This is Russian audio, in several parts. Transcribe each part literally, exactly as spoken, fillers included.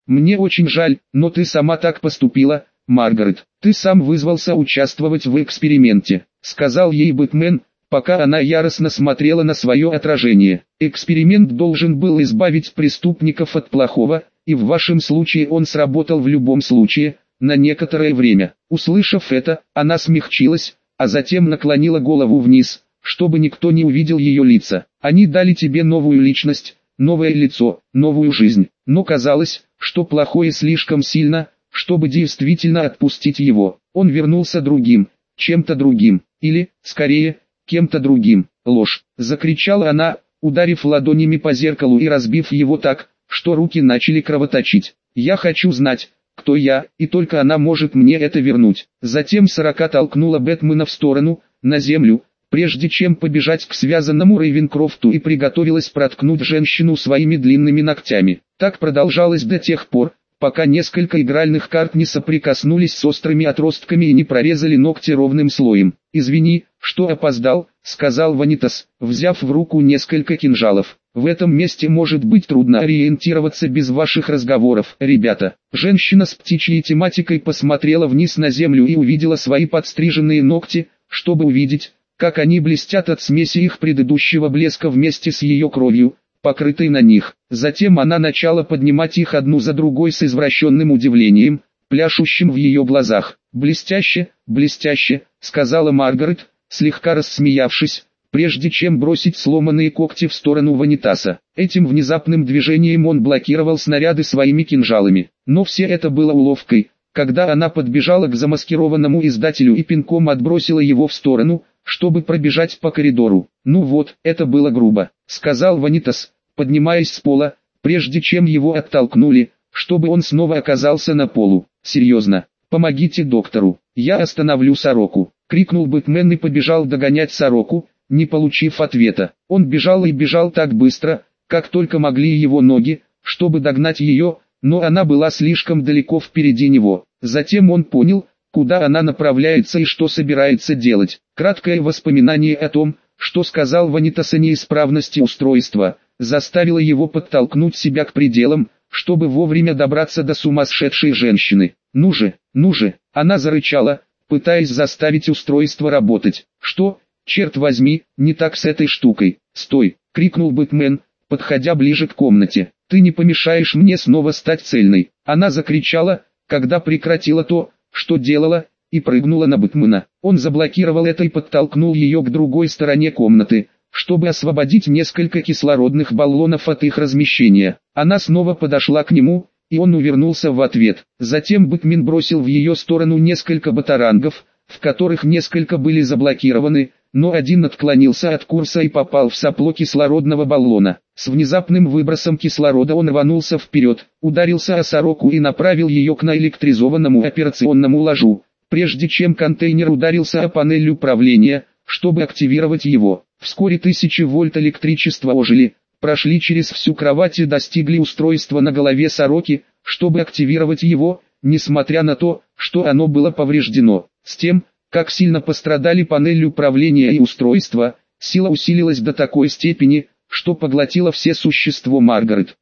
Мне очень жаль, но ты сама так поступила, Маргарет. Ты сам вызвался участвовать в эксперименте, сказал ей Бэтмен, пока она яростно смотрела на свое отражение. Эксперимент должен был избавить преступников от плохого, и в вашем случае он сработал в любом случае, на некоторое время. Услышав это, она смягчилась, а затем наклонила голову вниз, чтобы никто не увидел ее лица. Они дали тебе новую личность, новое лицо, новую жизнь, но казалось, что плохое слишком сильно, чтобы действительно отпустить его. Он вернулся другим, чем-то другим, или, скорее, кем-то другим. Ложь, закричала она, ударив ладонями по зеркалу и разбив его так, что руки начали кровоточить. Я хочу знать, кто я, и только она может мне это вернуть. Затем сорока толкнула Бэтмена в сторону, на землю, прежде чем побежать к связанному Рейвенкрофту, и приготовилась проткнуть женщину своими длинными ногтями. Так продолжалось до тех пор, пока несколько игральных карт не соприкоснулись с острыми отростками и не прорезали ногти ровным слоем. «Извини, что опоздал», — сказал Ванитас, взяв в руку несколько кинжалов. «В этом месте может быть трудно ориентироваться без ваших разговоров, ребята». Женщина с птичьей тематикой посмотрела вниз на землю и увидела свои подстриженные ногти, чтобы увидеть, как они блестят от смеси их предыдущего блеска вместе с ее кровью, покрытой на них. Затем она начала поднимать их одну за другой с извращенным удивлением, пляшущим в ее глазах. «Блестяще, блестяще», — сказала Маргарет, слегка рассмеявшись, прежде чем бросить сломанные когти в сторону Ванитаса. Этим внезапным движением он блокировал снаряды своими кинжалами. Но все это было уловкой, когда она подбежала к замаскированному издателю и пинком отбросила его в сторону, чтобы пробежать по коридору. «Ну вот, это было грубо», — сказал Ванитас, поднимаясь с пола, прежде чем его оттолкнули, чтобы он снова оказался на полу. «Серьезно, помогите доктору, я остановлю сороку», — крикнул Бэтмен и побежал догонять сороку, не получив ответа. Он бежал и бежал так быстро, как только могли его ноги, чтобы догнать ее, но она была слишком далеко впереди него. Затем он понял, куда она направляется и что собирается делать. Краткое воспоминание о том, что сказал Ванитас о неисправности устройства, заставило его подтолкнуть себя к пределам, чтобы вовремя добраться до сумасшедшей женщины. «Ну же, ну же!» Она зарычала, пытаясь заставить устройство работать. «Что, черт возьми, не так с этой штукой?» «Стой!» — крикнул Бэтмен, подходя ближе к комнате. «Ты не помешаешь мне снова стать цельной!» Она закричала, когда прекратила то, что делала, и прыгнула на Бэтмена. Он заблокировал это и подтолкнул ее к другой стороне комнаты, чтобы освободить несколько кислородных баллонов от их размещения. Она снова подошла к нему, и он увернулся в ответ. Затем Бэтмен бросил в ее сторону несколько батарангов, в которых несколько были заблокированы, но один отклонился от курса и попал в сопло кислородного баллона. С внезапным выбросом кислорода он рванулся вперед, ударился о сороку и направил ее к наэлектризованному операционному ложу, прежде чем контейнер ударился о панель управления, чтобы активировать его. Вскоре тысячи вольт электричества ожили, прошли через всю кровать и достигли устройства на голове сороки, чтобы активировать его, несмотря на то, что оно было повреждено. С тем, как сильно пострадали панель управления и устройство, сила усилилась до такой степени, что поглотила все существо Маргарет.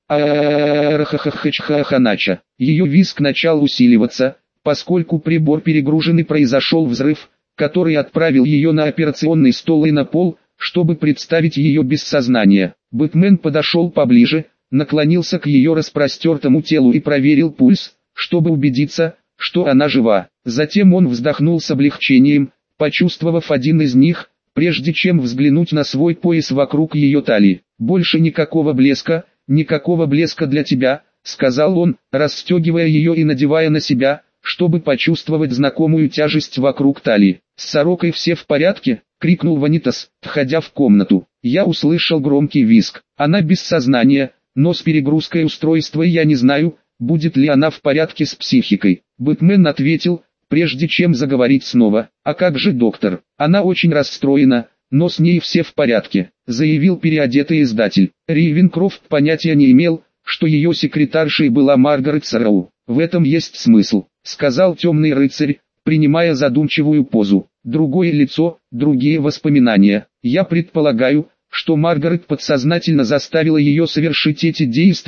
А-а-а-а-ха-ха-ха-ха-ха-ха-ха-ха-ха. Ее визг начал усиливаться, поскольку прибор перегружен и произошел взрыв, который отправил ее на операционный стол и на пол, чтобы представить ее без сознания. Бэтмен подошел поближе, наклонился к ее распростертому телу и проверил пульс, чтобы убедиться, что она жива. Затем он вздохнул с облегчением, почувствовав один из них, прежде чем взглянуть на свой пояс вокруг ее талии. «Больше никакого блеска, никакого блеска для тебя», — сказал он, расстегивая ее и надевая на себя, чтобы почувствовать знакомую тяжесть вокруг талии. «С сорокой все в порядке?» — крикнул Ванитас, входя в комнату. Я услышал громкий визг. Она без сознания, но с перегрузкой устройства я не знаю, будет ли она в порядке с психикой. Бэтмен ответил, прежде чем заговорить снова. «А как же доктор? Она очень расстроена, но с ней все в порядке», — заявил переодетый издатель. Рейвенкрофт понятия не имел, что ее секретаршей была Маргарет Сарроу. «В этом есть смысл», — сказал темный рыцарь, принимая задумчивую позу. «Другое лицо, другие воспоминания. Я предполагаю, что Маргарет подсознательно заставила ее совершить эти действия,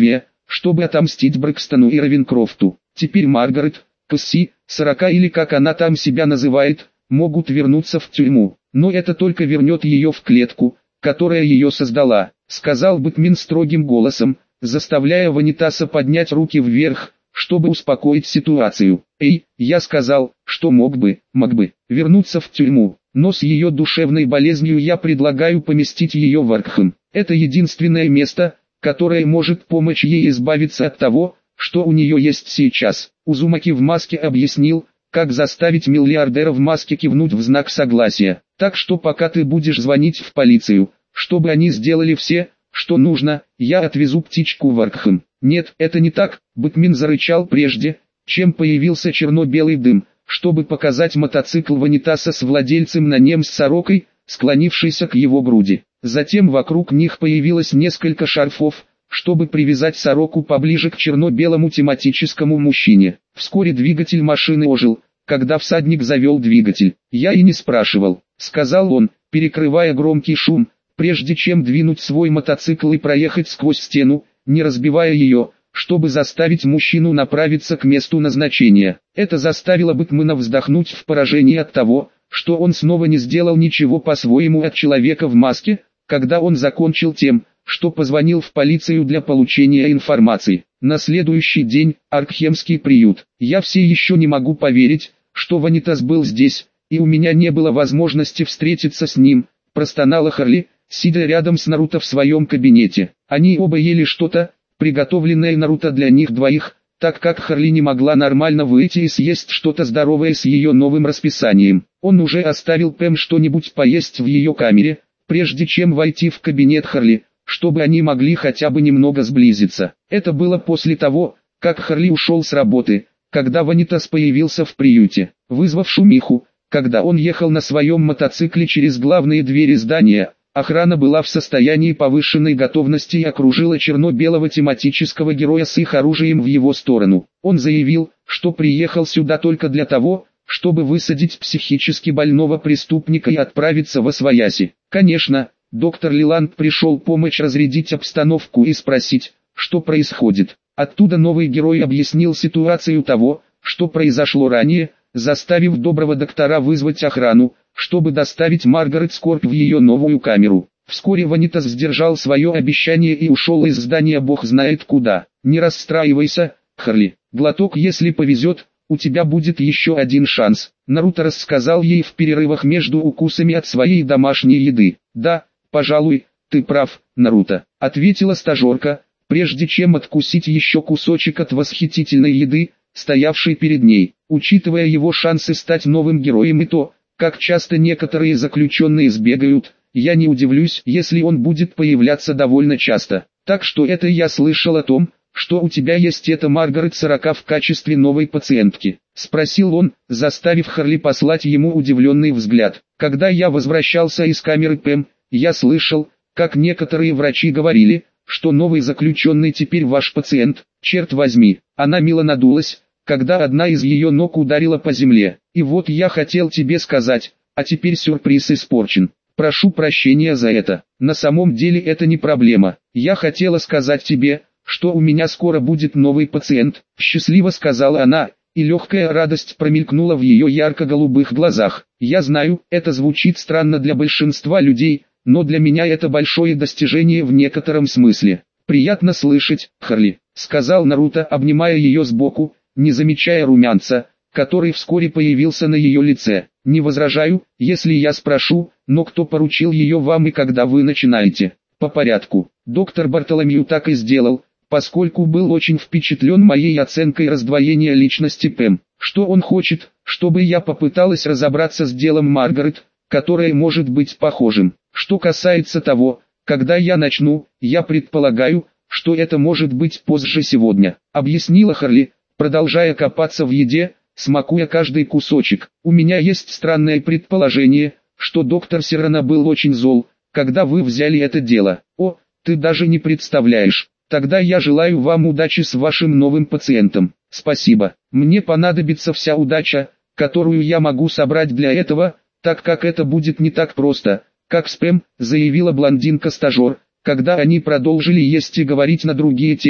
чтобы отомстить Брэкстону и Равенкрофту. Теперь Маргарет, Кэсси, сорока или как она там себя называет, могут вернуться в тюрьму, но это только вернет ее в клетку, которая ее создала, сказал Бэтмен строгим голосом, заставляя Ванитаса поднять руки вверх, чтобы успокоить ситуацию. Эй, я сказал, что мог бы, мог бы, вернуться в тюрьму, но с ее душевной болезнью я предлагаю поместить ее в Аркхэм. Это единственное место, которое может помочь ей избавиться от того, что у нее есть сейчас. Узумаки в маске объяснил, как заставить миллиардера в маске кивнуть в знак согласия. Так что пока ты будешь звонить в полицию, чтобы они сделали все, что нужно, я отвезу птичку в Аркхэм. Нет, это не так, Бэтмен зарычал прежде, чем появился черно-белый дым, чтобы показать мотоцикл Ванитаса с владельцем на нем с сорокой, склонившейся к его груди. Затем вокруг них появилось несколько шарфов, чтобы привязать сороку поближе к черно-белому тематическому мужчине. Вскоре двигатель машины ожил, когда всадник завел двигатель. «Я и не спрашивал», — сказал он, перекрывая громкий шум, прежде чем двинуть свой мотоцикл и проехать сквозь стену, не разбивая ее, чтобы заставить мужчину направиться к месту назначения. Это заставило Бэтмена вздохнуть в поражении от того, что он снова не сделал ничего по-своему от человека в маске, когда он закончил тем, что позвонил в полицию для получения информации. На следующий день, Аркхемский приют. Я все еще не могу поверить, что Ванитас был здесь, и у меня не было возможности встретиться с ним, простонала Харли, сидя рядом с Наруто в своем кабинете. Они оба ели что-то, приготовленное Наруто для них двоих, так как Харли не могла нормально выйти и съесть что-то здоровое с ее новым расписанием. Он уже оставил Пэм что-нибудь поесть в ее камере, прежде чем войти в кабинет Харли, чтобы они могли хотя бы немного сблизиться. Это было после того, как Харли ушел с работы, когда Ванитас появился в приюте, вызвав шумиху. Когда он ехал на своем мотоцикле через главные двери здания, охрана была в состоянии повышенной готовности и окружила черно-белого тематического героя с их оружием в его сторону. Он заявил, что приехал сюда только для того, чтобы высадить психически больного преступника и отправиться восвояси. Конечно, доктор Лиланд пришел помочь разрядить обстановку и спросить, что происходит. Оттуда новый герой объяснил ситуацию того, что произошло ранее, заставив доброго доктора вызвать охрану, чтобы доставить Маргарет Скорбь в ее новую камеру. Вскоре Ванитас сдержал свое обещание и ушел из здания бог знает куда. Не расстраивайся, Харли, глоток если повезет, у тебя будет еще один шанс. Наруто рассказал ей в перерывах между укусами от своей домашней еды. Да, пожалуй, ты прав, Наруто, ответила стажерка, прежде чем откусить еще кусочек от восхитительной еды, стоявшей перед ней. Учитывая его шансы стать новым героем и то, как часто некоторые заключенные сбегают, я не удивлюсь, если он будет появляться довольно часто. Так что это я слышал о том, что у тебя есть эта Маргарет сорока в качестве новой пациентки, спросил он, заставив Харли послать ему удивленный взгляд. Когда я возвращался из камеры Пэм, я слышал, как некоторые врачи говорили, что новый заключенный теперь ваш пациент. Черт возьми, она мило надулась, когда одна из ее ног ударила по земле. И вот я хотел тебе сказать, а теперь сюрприз испорчен. Прошу прощения за это. На самом деле это не проблема. Я хотела сказать тебе, что у меня скоро будет новый пациент, счастливо сказала она, и легкая радость промелькнула в ее ярко-голубых глазах. Я знаю, это звучит странно для большинства людей, но для меня это большое достижение в некотором смысле. Приятно слышать, Харли, сказал Наруто, обнимая ее сбоку, не замечая румянца, который вскоре появился на ее лице. Не возражаю, если я спрошу, но кто поручил ее вам и когда вы начинаете? По порядку. Доктор Бартоломью так и сделал, поскольку был очень впечатлен моей оценкой раздвоения личности Пэм. Что он хочет, чтобы я попыталась разобраться с делом Маргарет, которое может быть похожим. Что касается того, когда я начну, я предполагаю, что это может быть позже сегодня, объяснила Харли, продолжая копаться в еде, смакуя каждый кусочек. У меня есть странное предположение, что доктор Сирана был очень зол, когда вы взяли это дело. О, ты даже не представляешь. Тогда я желаю вам удачи с вашим новым пациентом. Спасибо. Мне понадобится вся удача, которую я могу собрать для этого, так как это будет не так просто, как с Пэм, заявила блондинка-стажер, когда они продолжили есть и говорить на другие темы,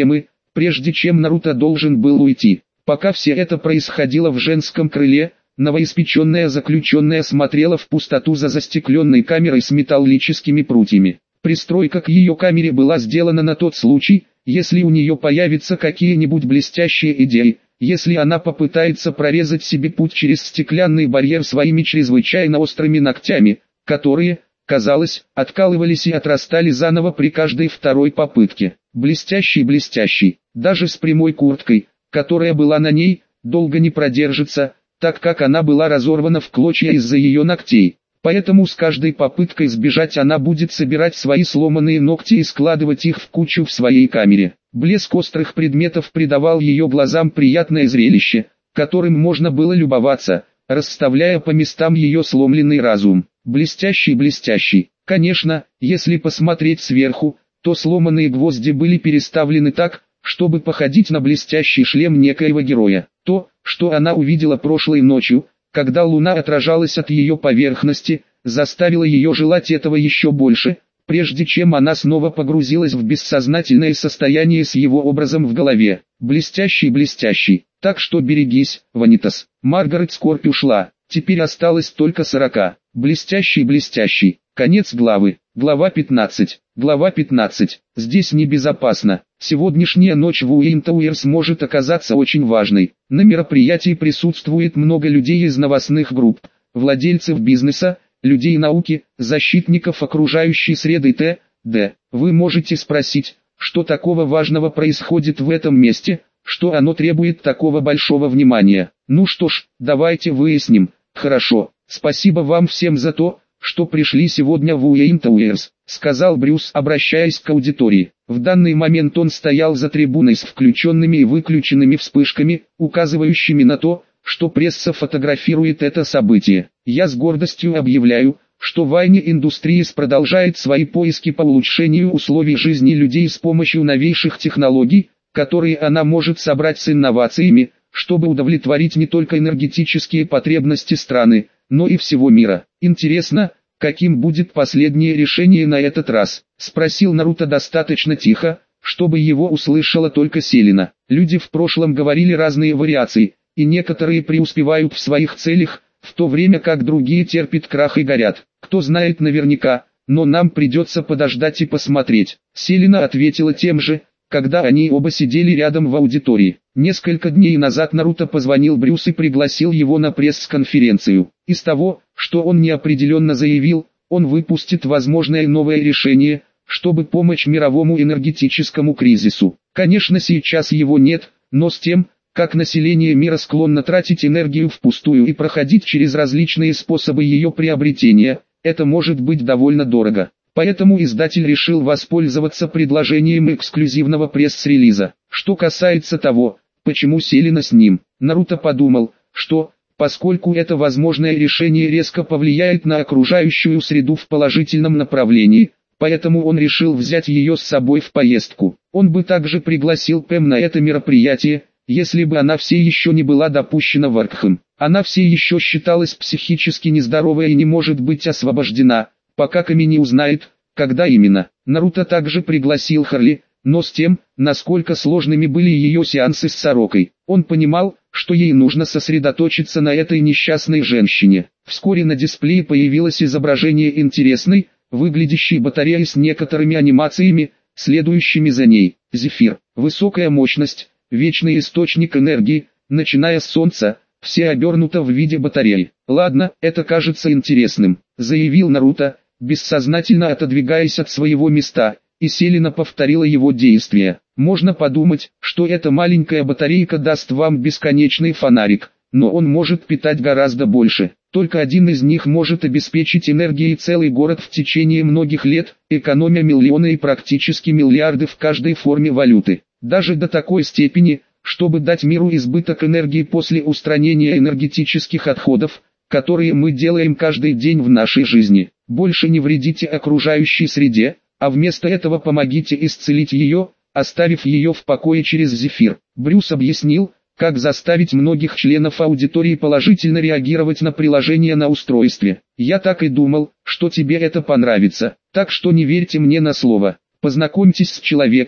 прежде чем Наруто должен был уйти. Пока все это происходило в женском крыле, новоиспеченная заключенная смотрела в пустоту за застекленной камерой с металлическими прутьями. Пристройка к ее камере была сделана на тот случай, если у нее появятся какие-нибудь блестящие идеи, если она попытается прорезать себе путь через стеклянный барьер своими чрезвычайно острыми ногтями, которые, казалось, откалывались и отрастали заново при каждой второй попытке. Блестящий-блестящий, даже с прямой курткой, которая была на ней, долго не продержится, так как она была разорвана в клочья из-за ее ногтей. Поэтому с каждой попыткой сбежать она будет собирать свои сломанные ногти и складывать их в кучу в своей камере. Блеск острых предметов придавал ее глазам приятное зрелище, которым можно было любоваться, расставляя по местам ее сломленный разум. Блестящий-блестящий. Конечно, если посмотреть сверху, то сломанные гвозди были переставлены так, чтобы походить на блестящий шлем некоего героя. То, что она увидела прошлой ночью, когда луна отражалась от ее поверхности, заставило ее желать этого еще больше, прежде чем она снова погрузилась в бессознательное состояние с его образом в голове. Блестящий-блестящий. Так что берегись, Ванитас. Маргарет Скорпь ушла. Теперь осталось только сорока. Блестящий-блестящий. Конец главы. Глава пятнадцать. Глава пятнадцать. Здесь небезопасно. Сегодняшняя ночь в Уинтауэрс может оказаться очень важной. На мероприятии присутствует много людей из новостных групп, владельцев бизнеса, людей науки, защитников окружающей среды и т.д. Вы можете спросить, что такого важного происходит в этом месте, что оно требует такого большого внимания. Ну что ж, давайте выясним. Хорошо, спасибо вам всем за то, что пришли сегодня в Уинтауэрс, сказал Брюс, обращаясь к аудитории. В данный момент он стоял за трибуной с включенными и выключенными вспышками, указывающими на то, что пресса фотографирует это событие. Я с гордостью объявляю, что Вайни Industries продолжает свои поиски по улучшению условий жизни людей с помощью новейших технологий, которые она может собрать с инновациями, чтобы удовлетворить не только энергетические потребности страны, но и всего мира. Интересно, каким будет последнее решение на этот раз? Спросил Наруто достаточно тихо, чтобы его услышала только Селина. Люди в прошлом говорили разные вариации, и некоторые преуспевают в своих целях, в то время как другие терпят крах и горят. Кто знает наверняка, но нам придется подождать и посмотреть. Селина ответила тем же, когда они оба сидели рядом в аудитории. Несколько дней назад Наруто позвонил Брюс и пригласил его на пресс-конференцию. Из того, что он неопределенно заявил, он выпустит возможное новое решение, чтобы помочь мировому энергетическому кризису. Конечно, сейчас его нет, но с тем, как население мира склонно тратить энергию впустую и проходить через различные способы ее приобретения, это может быть довольно дорого. Поэтому издатель решил воспользоваться предложением эксклюзивного пресс-релиза. Что касается того, почему Селина с ним, Наруто подумал, что, поскольку это возможное решение резко повлияет на окружающую среду в положительном направлении, поэтому он решил взять ее с собой в поездку. Он бы также пригласил Пэм на это мероприятие, если бы она все еще не была допущена в Аркхэм. Она все еще считалась психически нездоровой и не может быть освобождена, пока Ками не узнает, когда именно. Наруто также пригласил Харли, но с тем, насколько сложными были ее сеансы с Сорокой. Он понимал, что ей нужно сосредоточиться на этой несчастной женщине. Вскоре на дисплее появилось изображение интересной, выглядящей батареи с некоторыми анимациями, следующими за ней. Зефир, высокая мощность, вечный источник энергии, начиная с солнца, все обернуто в виде батареи. Ладно, это кажется интересным, заявил Наруто, бессознательно отодвигаясь от своего места, и Селина повторила его действия. Можно подумать, что эта маленькая батарейка даст вам бесконечный фонарик, но он может питать гораздо больше. Только один из них может обеспечить энергией целый город в течение многих лет, экономя миллионы и практически миллиарды в каждой форме валюты. Даже до такой степени, чтобы дать миру избыток энергии после устранения энергетических отходов, которые мы делаем каждый день в нашей жизни. Больше не вредите окружающей среде, а вместо этого помогите исцелить ее, оставив ее в покое через зефир. Брюс объяснил, как заставить многих членов аудитории положительно реагировать на приложение на устройстве. Я так и думал, что тебе это понравится, так что не верьте мне на слово. Познакомьтесь с человеком,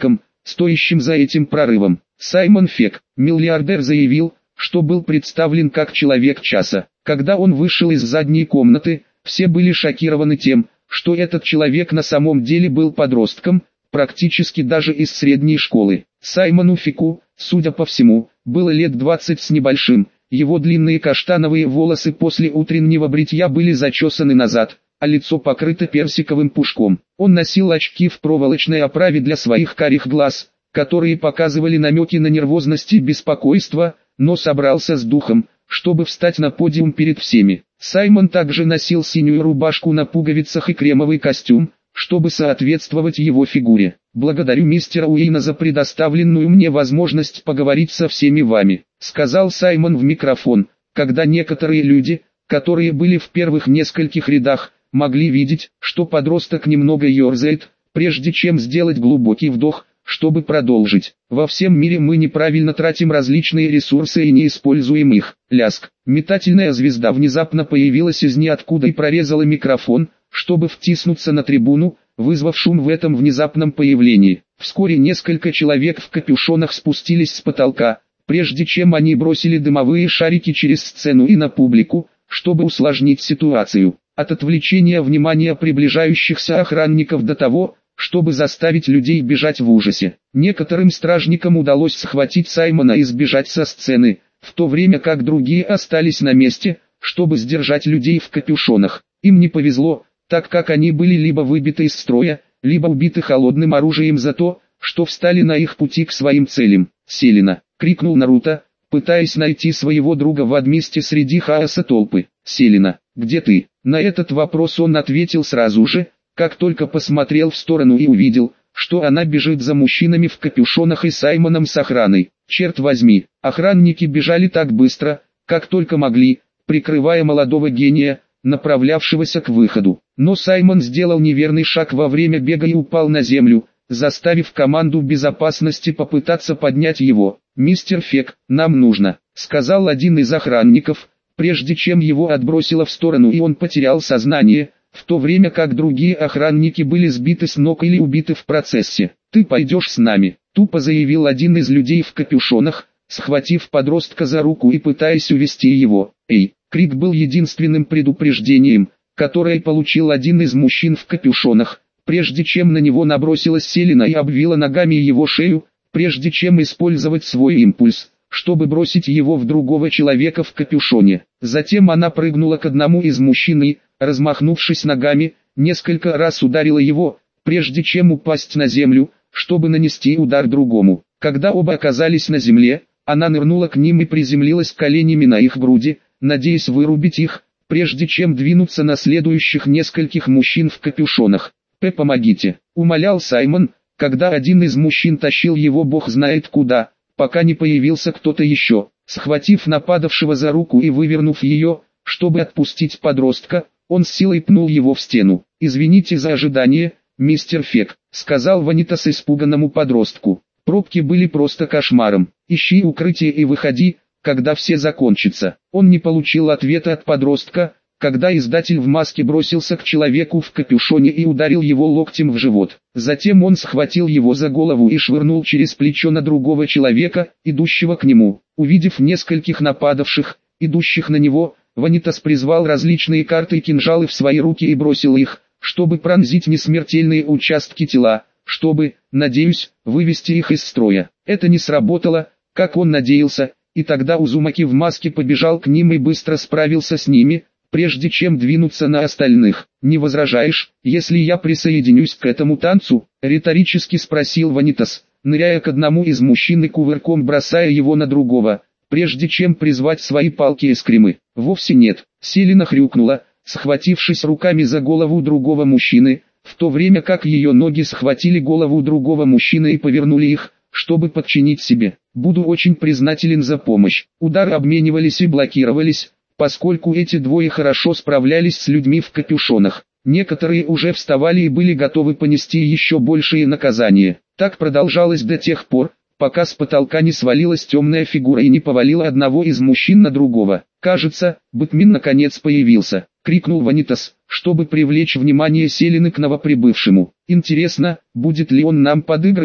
стоящим за этим прорывом. Саймон Фек, миллиардер, заявил, что был представлен как человек часа. Когда он вышел из задней комнаты, все были шокированы тем, что этот человек на самом деле был подростком, практически даже из средней школы. Саймону Феку, судя по всему, было лет двадцать с небольшим, его длинные каштановые волосы после утреннего бритья были зачесаны назад, а лицо покрыто персиковым пушком. Он носил очки в проволочной оправе для своих карих глаз, которые показывали намеки на нервозность и беспокойство, но собрался с духом, чтобы встать на подиум перед всеми. Саймон также носил синюю рубашку на пуговицах и кремовый костюм, чтобы соответствовать его фигуре. «Благодарю мистера Уэйна за предоставленную мне возможность поговорить со всеми вами», сказал Саймон в микрофон, когда некоторые люди, которые были в первых нескольких рядах, могли видеть, что подросток немного ерзает, прежде чем сделать глубокий вдох, чтобы продолжить. «Во всем мире мы неправильно тратим различные ресурсы и не используем их». Ляск. Метательная звезда внезапно появилась из ниоткуда и прорезала микрофон, чтобы втиснуться на трибуну, вызвав шум в этом внезапном появлении. Вскоре несколько человек в капюшонах спустились с потолка, прежде чем они бросили дымовые шарики через сцену и на публику, чтобы усложнить ситуацию. От отвлечения внимания приближающихся охранников до того, чтобы заставить людей бежать в ужасе. Некоторым стражникам удалось схватить Саймона и сбежать со сцены, в то время как другие остались на месте, чтобы сдержать людей в капюшонах. Им не повезло, так как они были либо выбиты из строя, либо убиты холодным оружием за то, что встали на их пути к своим целям. «Селена!» — крикнул Наруто, пытаясь найти своего друга в адмисте среди хаоса толпы. «Селена, где ты?» На этот вопрос он ответил сразу же, как только посмотрел в сторону и увидел, что она бежит за мужчинами в капюшонах и Саймоном с охраной. Черт возьми, охранники бежали так быстро, как только могли, прикрывая молодого гения, направлявшегося к выходу. Но Саймон сделал неверный шаг во время бега и упал на землю, заставив команду безопасности попытаться поднять его. «Мистер Фек, нам нужно», — сказал один из охранников, прежде чем его отбросило в сторону и он потерял сознание, в то время как другие охранники были сбиты с ног или убиты в процессе. «Ты пойдешь с нами», — тупо заявил один из людей в капюшонах, схватив подростка за руку и пытаясь увести его. «Эй!» Крик был единственным предупреждением, которое получил один из мужчин в капюшонах, прежде чем на него набросилась Селена и обвила ногами его шею, прежде чем использовать свой импульс, чтобы бросить его в другого человека в капюшоне. Затем она прыгнула к одному из мужчин и, размахнувшись ногами, несколько раз ударила его, прежде чем упасть на землю, чтобы нанести удар другому. Когда оба оказались на земле, она нырнула к ним и приземлилась коленями на их груди, надеясь вырубить их, прежде чем двинуться на следующих нескольких мужчин в капюшонах. «П, помогите», — умолял Саймон, когда один из мужчин тащил его бог знает куда, пока не появился кто-то еще. Схватив нападавшего за руку и вывернув ее, чтобы отпустить подростка, он с силой пнул его в стену. «Извините за ожидание, мистер Фек», — сказал Ванитас испуганному подростку. «Пробки были просто кошмаром. Ищи укрытие и выходи, когда все закончится». Он не получил ответа от подростка, когда издатель в маске бросился к человеку в капюшоне и ударил его локтем в живот. Затем он схватил его за голову и швырнул через плечо на другого человека, идущего к нему. Увидев нескольких нападавших, идущих на него, Ванитас призвал различные карты и кинжалы в свои руки и бросил их, чтобы пронзить несмертельные участки тела, чтобы, надеюсь, вывести их из строя. Это не сработало, как он надеялся, и тогда Узумаки в маске побежал к ним и быстро справился с ними, прежде чем двинуться на остальных. «Не возражаешь, если я присоединюсь к этому танцу?» — риторически спросил Ванитас, ныряя к одному из мужчин и кувырком бросая его на другого, прежде чем призвать свои палки и скримы. «Вовсе нет», — Селена хрюкнула, схватившись руками за голову другого мужчины, в то время как ее ноги схватили голову другого мужчины и повернули их, чтобы подчинить себе. «Буду очень признателен за помощь». Удары обменивались и блокировались, поскольку эти двое хорошо справлялись с людьми в капюшонах. Некоторые уже вставали и были готовы понести еще большие наказания. Так продолжалось до тех пор, пока с потолка не свалилась темная фигура и не повалила одного из мужчин на другого. «Кажется, Бэтмен наконец появился», — крикнул Ванитас, чтобы привлечь внимание Селены к новоприбывшему. «Интересно, будет ли он нам подыгрывать?»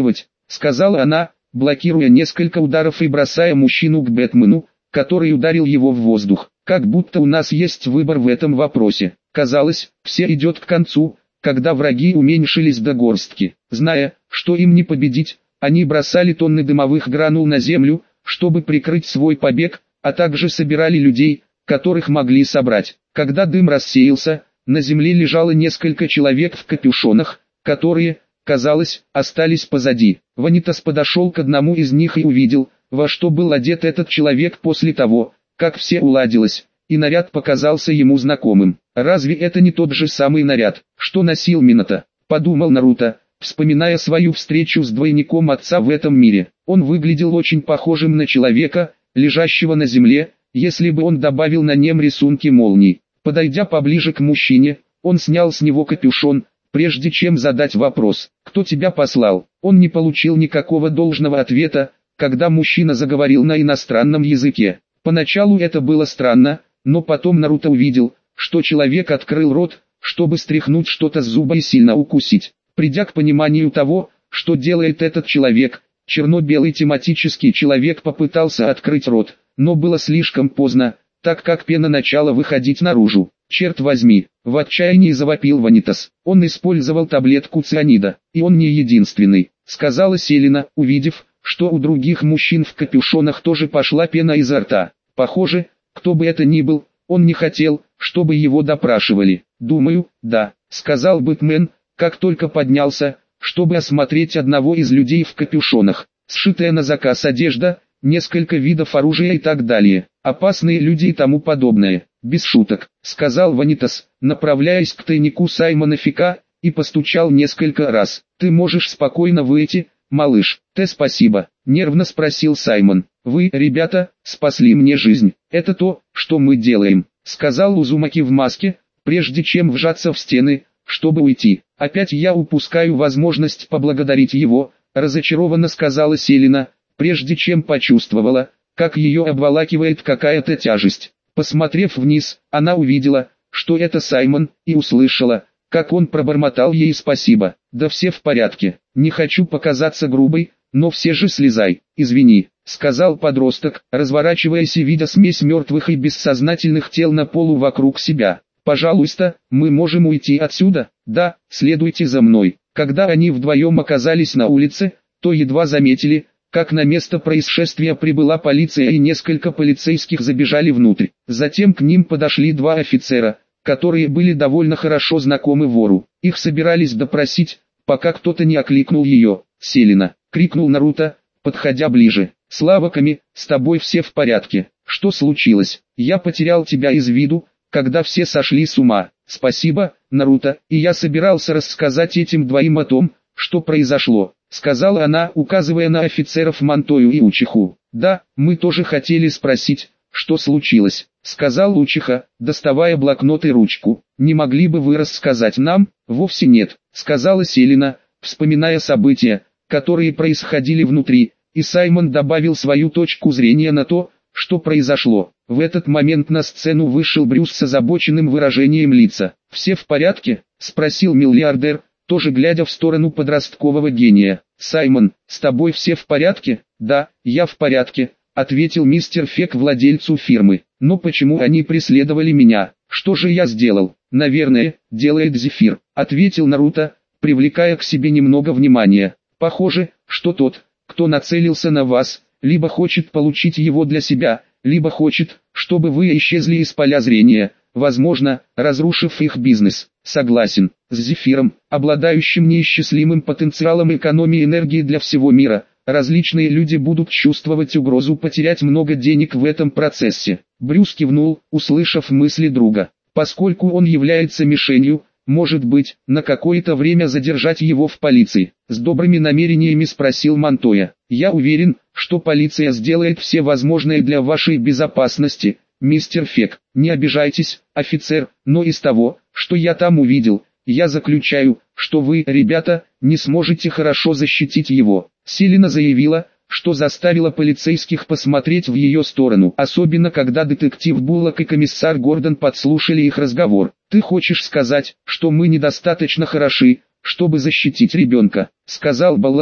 сказала она, блокируя несколько ударов и бросая мужчину к Бэтмену, который ударил его в воздух. Как будто у нас есть выбор в этом вопросе. Казалось, все идет к концу, когда враги уменьшились до горстки. Зная, что им не победить, они бросали тонны дымовых гранул на землю, чтобы прикрыть свой побег, а также собирали людей, которых могли собрать. Когда дым рассеялся, на земле лежало несколько человек в капюшонах, которые, казалось, остались позади. Ванитас подошел к одному из них и увидел, во что был одет этот человек после того, как все уладилось, и наряд показался ему знакомым. Разве это не тот же самый наряд, что носил Минато? Подумал Наруто, вспоминая свою встречу с двойником отца в этом мире. Он выглядел очень похожим на человека, лежащего на земле, если бы он добавил на нем рисунки молний. Подойдя поближе к мужчине, он снял с него капюшон, прежде чем задать вопрос: «Кто тебя послал?». Он не получил никакого должного ответа, когда мужчина заговорил на иностранном языке. Поначалу это было странно, но потом Наруто увидел, что человек открыл рот, чтобы стряхнуть что-то с зуба и сильно укусить. Придя к пониманию того, что делает этот человек, черно-белый тематический человек попытался открыть рот, но было слишком поздно, так как пена начала выходить наружу. «Черт возьми!» — в отчаянии завопил Ванитас. Он использовал таблетку цианида, и он не единственный, сказала Селена, увидев, что у других мужчин в капюшонах тоже пошла пена изо рта. Похоже, кто бы это ни был, он не хотел, чтобы его допрашивали. «Думаю, да», — сказал Бэтмен, как только поднялся, чтобы осмотреть одного из людей в капюшонах. Сшитая на заказ одежда, несколько видов оружия и так далее. Опасные люди и тому подобное. «Без шуток», — сказал Ванитас, направляясь к тайнику Саймона Фика, и постучал несколько раз. «Ты можешь спокойно выйти, малыш». «Тэ, спасибо», — нервно спросил Саймон. «Вы, ребята, спасли мне жизнь. Это то, что мы делаем», — сказал Узумаки в маске, прежде чем вжаться в стены, чтобы уйти. «Опять я упускаю возможность поблагодарить его», — разочарованно сказала Селена, прежде чем почувствовала, как ее обволакивает какая-то тяжесть. Посмотрев вниз, она увидела, что это Саймон, и услышала, как он пробормотал ей спасибо. «Да все в порядке, не хочу показаться грубой, но все же слезай». «Извини», — сказал подросток, разворачиваясь и видя смесь мертвых и бессознательных тел на полу вокруг себя. «Пожалуйста, мы можем уйти отсюда?» «Да, следуйте за мной». Когда они вдвоем оказались на улице, то едва заметили, как на место происшествия прибыла полиция и несколько полицейских забежали внутрь. Затем к ним подошли два офицера, которые были довольно хорошо знакомы вору. Их собирались допросить, пока кто-то не окликнул ее. «Селена!» — крикнул Наруто, подходя ближе. «Слава Ками, с тобой все в порядке. Что случилось? Я потерял тебя из виду, когда все сошли с ума». «Спасибо, Наруто, и я собирался рассказать этим двоим о том, что произошло», — сказала она, указывая на офицеров Монтою и Учиху. «Да, мы тоже хотели спросить, что случилось», — сказал Учиха, доставая блокнот и ручку. «Не могли бы вы рассказать нам?» «Вовсе нет», — сказала Селена, вспоминая события, которые происходили внутри, и Саймон добавил свою точку зрения на то, что произошло. В этот момент на сцену вышел Брюс с озабоченным выражением лица. «Все в порядке?» — спросил миллиардер, тоже глядя в сторону подросткового гения. «Саймон, с тобой все в порядке?» «Да, я в порядке», — ответил мистер Фек владельцу фирмы. «Но почему они преследовали меня? Что же я сделал?» «Наверное, делает Зефир», — ответил Наруто, привлекая к себе немного внимания. «Похоже, что тот, кто нацелился на вас, либо хочет получить его для себя, либо хочет, чтобы вы исчезли из поля зрения, возможно, разрушив их бизнес». «Согласен, с Зефиром, обладающим неисчислимым потенциалом экономии энергии для всего мира, различные люди будут чувствовать угрозу потерять много денег в этом процессе». Брюс кивнул, услышав мысли друга. «Поскольку он является мишенью, может быть, на какое-то время задержать его в полиции?» С добрыми намерениями спросил Монтоя. «Я уверен, что полиция сделает все возможное для вашей безопасности, мистер Фек. Не обижайтесь, офицер, но из того, что я там увидел, я заключаю, что вы, ребята, не сможете хорошо защитить его». Селена заявила, что заставила полицейских посмотреть в ее сторону, особенно когда детектив Буллок и комиссар Гордон подслушали их разговор. «Ты хочешь сказать, что мы недостаточно хороши, чтобы защитить ребенка?» — сказал Буллок,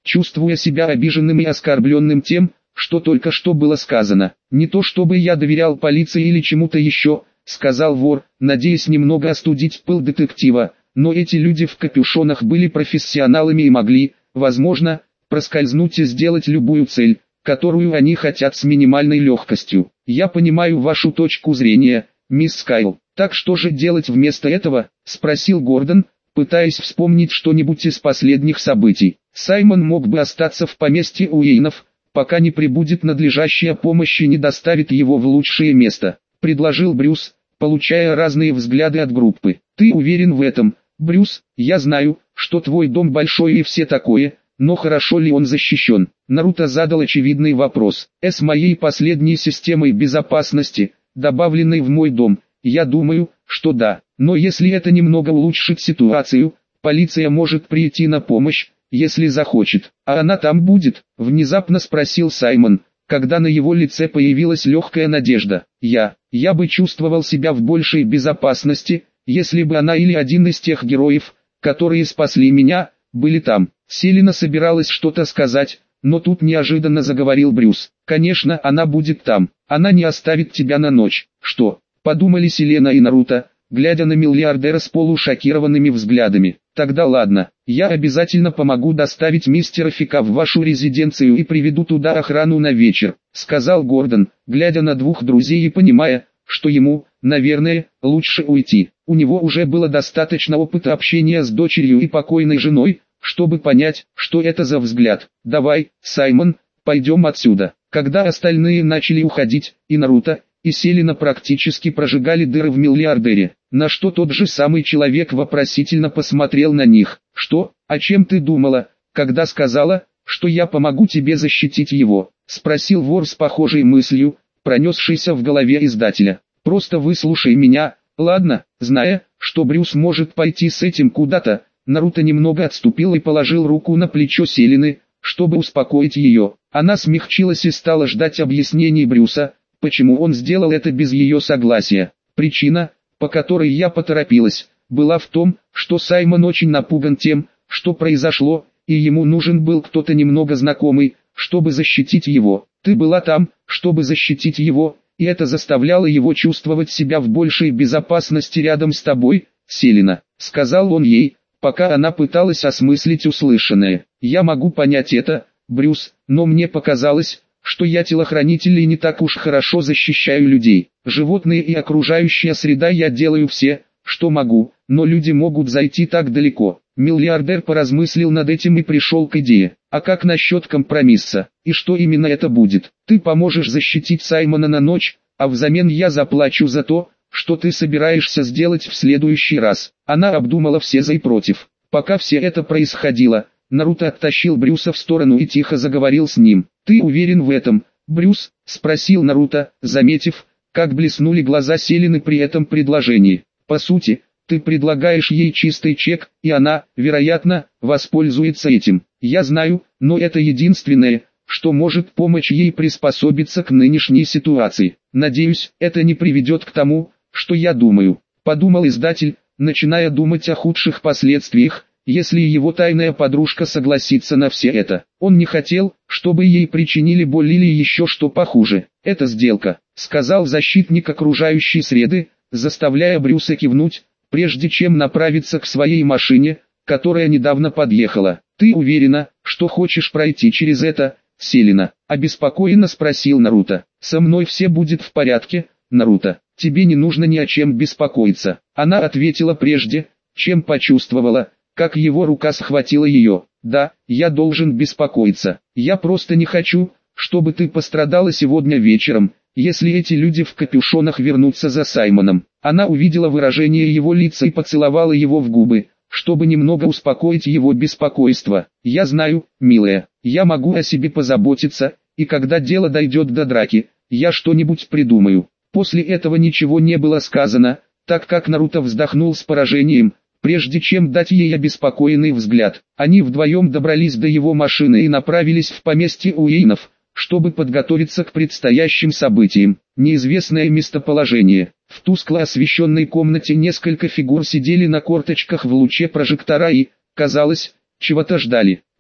чувствуя себя обиженным и оскорбленным тем, что только что было сказано. «Не то чтобы я доверял полиции или чему-то еще», — сказал вор, надеясь немного остудить пыл детектива, «но эти люди в капюшонах были профессионалами и могли, возможно, проскользнуть и сделать любую цель, которую они хотят с минимальной легкостью. Я понимаю вашу точку зрения, мисс Скайл. Так что же делать вместо этого?» — спросил Гордон, пытаясь вспомнить что-нибудь из последних событий. Саймон мог бы остаться в поместье Уэйнов, пока не прибудет надлежащая помощь и не доставит его в лучшее место, предложил Брюс, получая разные взгляды от группы. «Ты уверен в этом, Брюс? Я знаю, что твой дом большой и все такое, но хорошо ли он защищен?» Наруто задал очевидный вопрос. «С моей последней системой безопасности, добавленной в мой дом, я думаю, что да. Но если это немного улучшит ситуацию, полиция может прийти на помощь, если захочет. А она там будет?» — внезапно спросил Саймон, когда на его лице появилась легкая надежда. «Я, я бы чувствовал себя в большей безопасности, если бы она или один из тех героев, которые спасли меня, были там». Селина собиралась что-то сказать, но тут неожиданно заговорил Брюс. «Конечно, она будет там. Она не оставит тебя на ночь». «Что?» — подумали Селена и Наруто, глядя на миллиардера с полушокированными взглядами. «Тогда ладно, я обязательно помогу доставить мистера Фика в вашу резиденцию и приведу туда охрану на вечер», — сказал Гордон, глядя на двух друзей и понимая, что ему, наверное, лучше уйти. У него уже было достаточно опыта общения с дочерью и покойной женой, чтобы понять, что это за взгляд. «Давай, Саймон, пойдем отсюда». Когда остальные начали уходить, и Наруто, и Селина практически прожигали дыры в миллиардере, на что тот же самый человек вопросительно посмотрел на них. «Что? О чем ты думала, когда сказала, что я помогу тебе защитить его?» — спросил вор с похожей мыслью, пронесшейся в голове издателя. «Просто выслушай меня, ладно?» Зная, что Брюс может пойти с этим куда-то, Наруто немного отступил и положил руку на плечо Селины, чтобы успокоить ее. Она смягчилась и стала ждать объяснений Брюса, почему он сделал это без ее согласия. «Причина, по которой я поторопилась, была в том, что Саймон очень напуган тем, что произошло, и ему нужен был кто-то немного знакомый, чтобы защитить его. Ты была там, чтобы защитить его, и это заставляло его чувствовать себя в большей безопасности рядом с тобой, Селина», — сказал он ей, пока она пыталась осмыслить услышанное. «Я могу понять это, Брюс, но мне показалось, что я телохранитель и не так уж хорошо защищаю людей. Животные и окружающая среда, я делаю все, что могу, но люди могут зайти так далеко». Миллиардер поразмыслил над этим и пришел к идее. «А как насчет компромисса? И что именно это будет? Ты поможешь защитить Саймона на ночь, а взамен я заплачу за то, что ты собираешься сделать в следующий раз». Она обдумала все за и против. Пока все это происходило, Наруто оттащил Брюса в сторону и тихо заговорил с ним. «Ты уверен в этом, Брюс?» — спросил Наруто, заметив, как блеснули глаза Селины при этом предложении. «По сути, ты предлагаешь ей чистый чек, и она, вероятно, воспользуется этим. Я знаю, но это единственное, что может помочь ей приспособиться к нынешней ситуации. Надеюсь, это не приведет к тому, что я думаю», — подумал издатель, начиная думать о худших последствиях, если его тайная подружка согласится на все это. Он не хотел, чтобы ей причинили боль или еще что похуже. «Это сделка», — сказал защитник окружающей среды, заставляя Брюса кивнуть, прежде чем направиться к своей машине, которая недавно подъехала. «Ты уверена, что хочешь пройти через это, Селина?» — обеспокоенно спросил Наруто. «Со мной все будет в порядке, Наруто. Тебе не нужно ни о чем беспокоиться». Она ответила прежде, чем почувствовала, как его рука схватила ее. «Да, я должен беспокоиться. Я просто не хочу, чтобы ты пострадала сегодня вечером, если эти люди в капюшонах вернутся за Саймоном». Она увидела выражение его лица и поцеловала его в губы, чтобы немного успокоить его беспокойство. «Я знаю, милая, я могу о себе позаботиться, и когда дело дойдет до драки, я что-нибудь придумаю». После этого ничего не было сказано, так как Наруто вздохнул с поражением, прежде чем дать ей обеспокоенный взгляд. Они вдвоем добрались до его машины и направились в поместье Уэйнов, чтобы подготовиться к предстоящим событиям. Неизвестное местоположение. В тускло освещенной комнате несколько фигур сидели на корточках в луче прожектора и, казалось, чего-то ждали.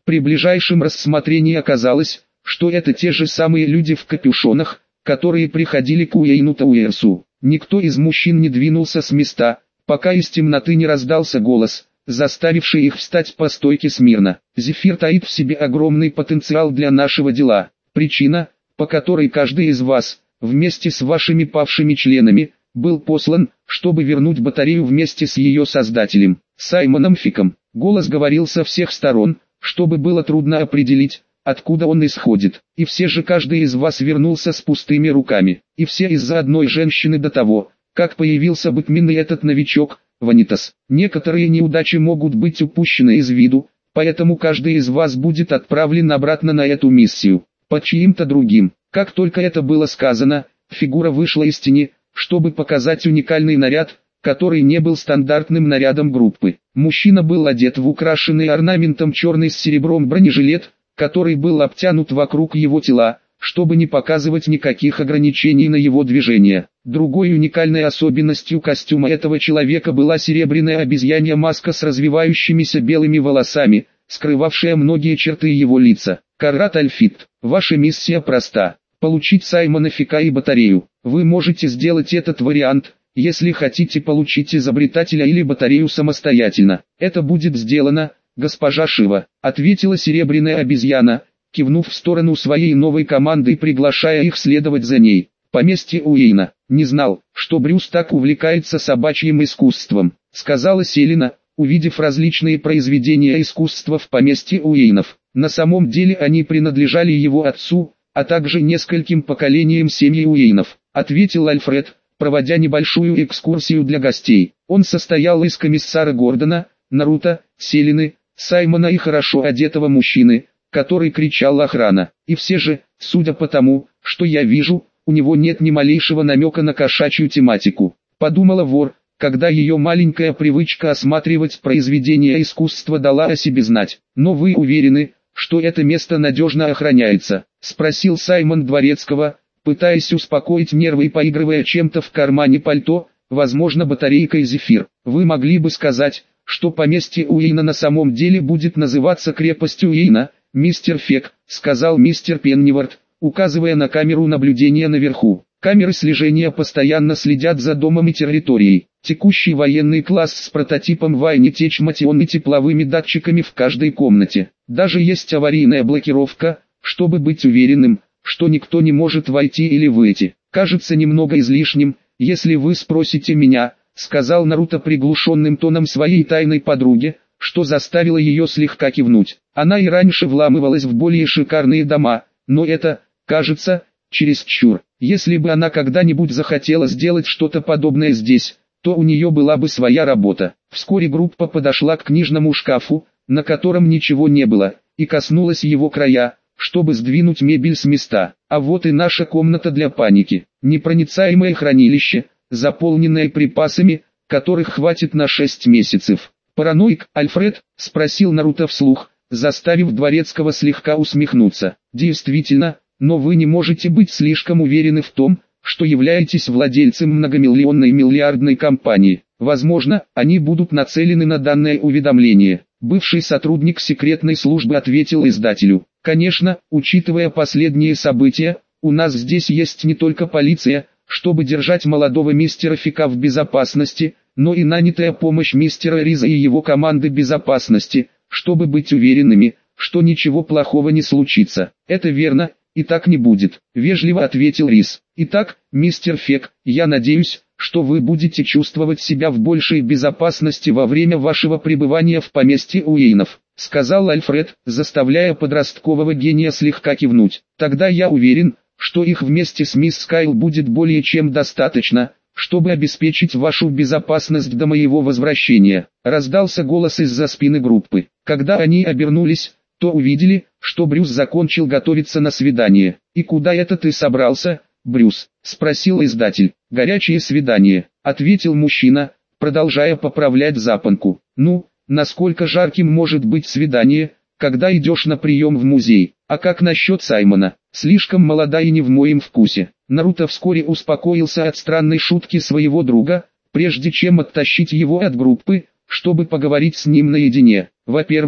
При ближайшем рассмотрении оказалось, что это те же самые люди в капюшонах, которые приходили к Уэйну Тауэрсу. Никто из мужчин не двинулся с места, пока из темноты не раздался голос, заставивший их встать по стойке смирно. Зефир таит в себе огромный потенциал для нашего дела. Причина, по которой каждый из вас, вместе с вашими павшими членами, был послан, чтобы вернуть батарею вместе с ее создателем, Саймоном Фиком. Голос говорил со всех сторон, чтобы было трудно определить, откуда он исходит. И все же каждый из вас вернулся с пустыми руками. И все из-за одной женщины до того, как появился Бэтмен и этот новичок, Ванитас. Некоторые неудачи могут быть упущены из виду, поэтому каждый из вас будет отправлен обратно на эту миссию, под чьим-то другим. Как только это было сказано, фигура вышла из тени, чтобы показать уникальный наряд, который не был стандартным нарядом группы. Мужчина был одет в украшенный орнаментом черный с серебром бронежилет, который был обтянут вокруг его тела, чтобы не показывать никаких ограничений на его движение. Другой уникальной особенностью костюма этого человека была серебряная обезьянья маска с развивающимися белыми волосами, скрывавшая многие черты его лица. Карат Альфит, ваша миссия проста. Получить Саймона Фика и батарею. Вы можете сделать этот вариант, если хотите получить изобретателя или батарею самостоятельно. Это будет сделано, госпожа Шива, ответила серебряная обезьяна, кивнув в сторону своей новой команды и приглашая их следовать за ней. Поместье Уэйна. Не знал, что Брюс так увлекается собачьим искусством, сказала Селина, увидев различные произведения искусства в поместье Уэйнов. На самом деле они принадлежали его отцу, а также нескольким поколениям семьи Уэйнов, ответил Альфред, проводя небольшую экскурсию для гостей. Он состоял из комиссара Гордона, Наруто, Селины, Саймона и хорошо одетого мужчины, который кричал «охрана». И все же, судя по тому, что я вижу, у него нет ни малейшего намека на кошачью тематику, подумала вор, когда ее маленькая привычка осматривать произведения искусства дала о себе знать. Но вы уверены, что это место надежно охраняется? Спросил Саймон Дворецкого, пытаясь успокоить нервы и поигрывая чем-то в кармане пальто, возможно батарейкой Зефир. Вы могли бы сказать, что поместье Уэйна на самом деле будет называться крепостью Уэйна, мистер Фек, сказал мистер Пеннивард, указывая на камеру наблюдения наверху. Камеры слежения постоянно следят за домом и территорией. Текущий военный класс с прототипом Вайнитеч Мотион и тепловыми датчиками в каждой комнате. Даже есть аварийная блокировка, чтобы быть уверенным, что никто не может войти или выйти. Кажется немного излишним, если вы спросите меня, сказал Наруто приглушенным тоном своей тайной подруге, что заставило ее слегка кивнуть. Она и раньше вламывалась в более шикарные дома, но это, кажется, чересчур. Если бы она когда-нибудь захотела сделать что-то подобное здесь, то у нее была бы своя работа. Вскоре группа подошла к книжному шкафу, на котором ничего не было, и коснулась его края, чтобы сдвинуть мебель с места. А вот и наша комната для паники. Непроницаемое хранилище, заполненное припасами, которых хватит на шесть месяцев. «Параноик, Альфред?» – спросил Наруто вслух, заставив Дворецкого слегка усмехнуться. «Действительно, но вы не можете быть слишком уверены в том, что являетесь владельцем многомиллионной миллиардной компании. Возможно, они будут нацелены на данное уведомление». Бывший сотрудник секретной службы ответил издателю. «Конечно, учитывая последние события, у нас здесь есть не только полиция, чтобы держать молодого мистера Фика в безопасности, но и нанятая помощь мистера Риза и его команды безопасности, чтобы быть уверенными, что ничего плохого не случится». «Это верно, и так не будет», — вежливо ответил Риз. «Итак, мистер Фек, я надеюсь, что вы будете чувствовать себя в большей безопасности во время вашего пребывания в поместье Уэйнов», — сказал Альфред, заставляя подросткового гения слегка кивнуть. «Тогда я уверен, что их вместе с мисс Скайл будет более чем достаточно, чтобы обеспечить вашу безопасность до моего возвращения», — раздался голос из-за спины группы. Когда они обернулись, то увидели, что Брюс закончил готовиться на свидание. «И куда это ты собрался, Брюс?» — спросил издатель. «Горячее свидание», — ответил мужчина, продолжая поправлять запонку. «Ну, насколько жарким может быть свидание, когда идешь на прием в музей? А как насчет Саймона? Слишком молода и не в моем вкусе». Наруто вскоре успокоился от странной шутки своего друга, прежде чем оттащить его от группы, чтобы поговорить с ним наедине. «Во-первых,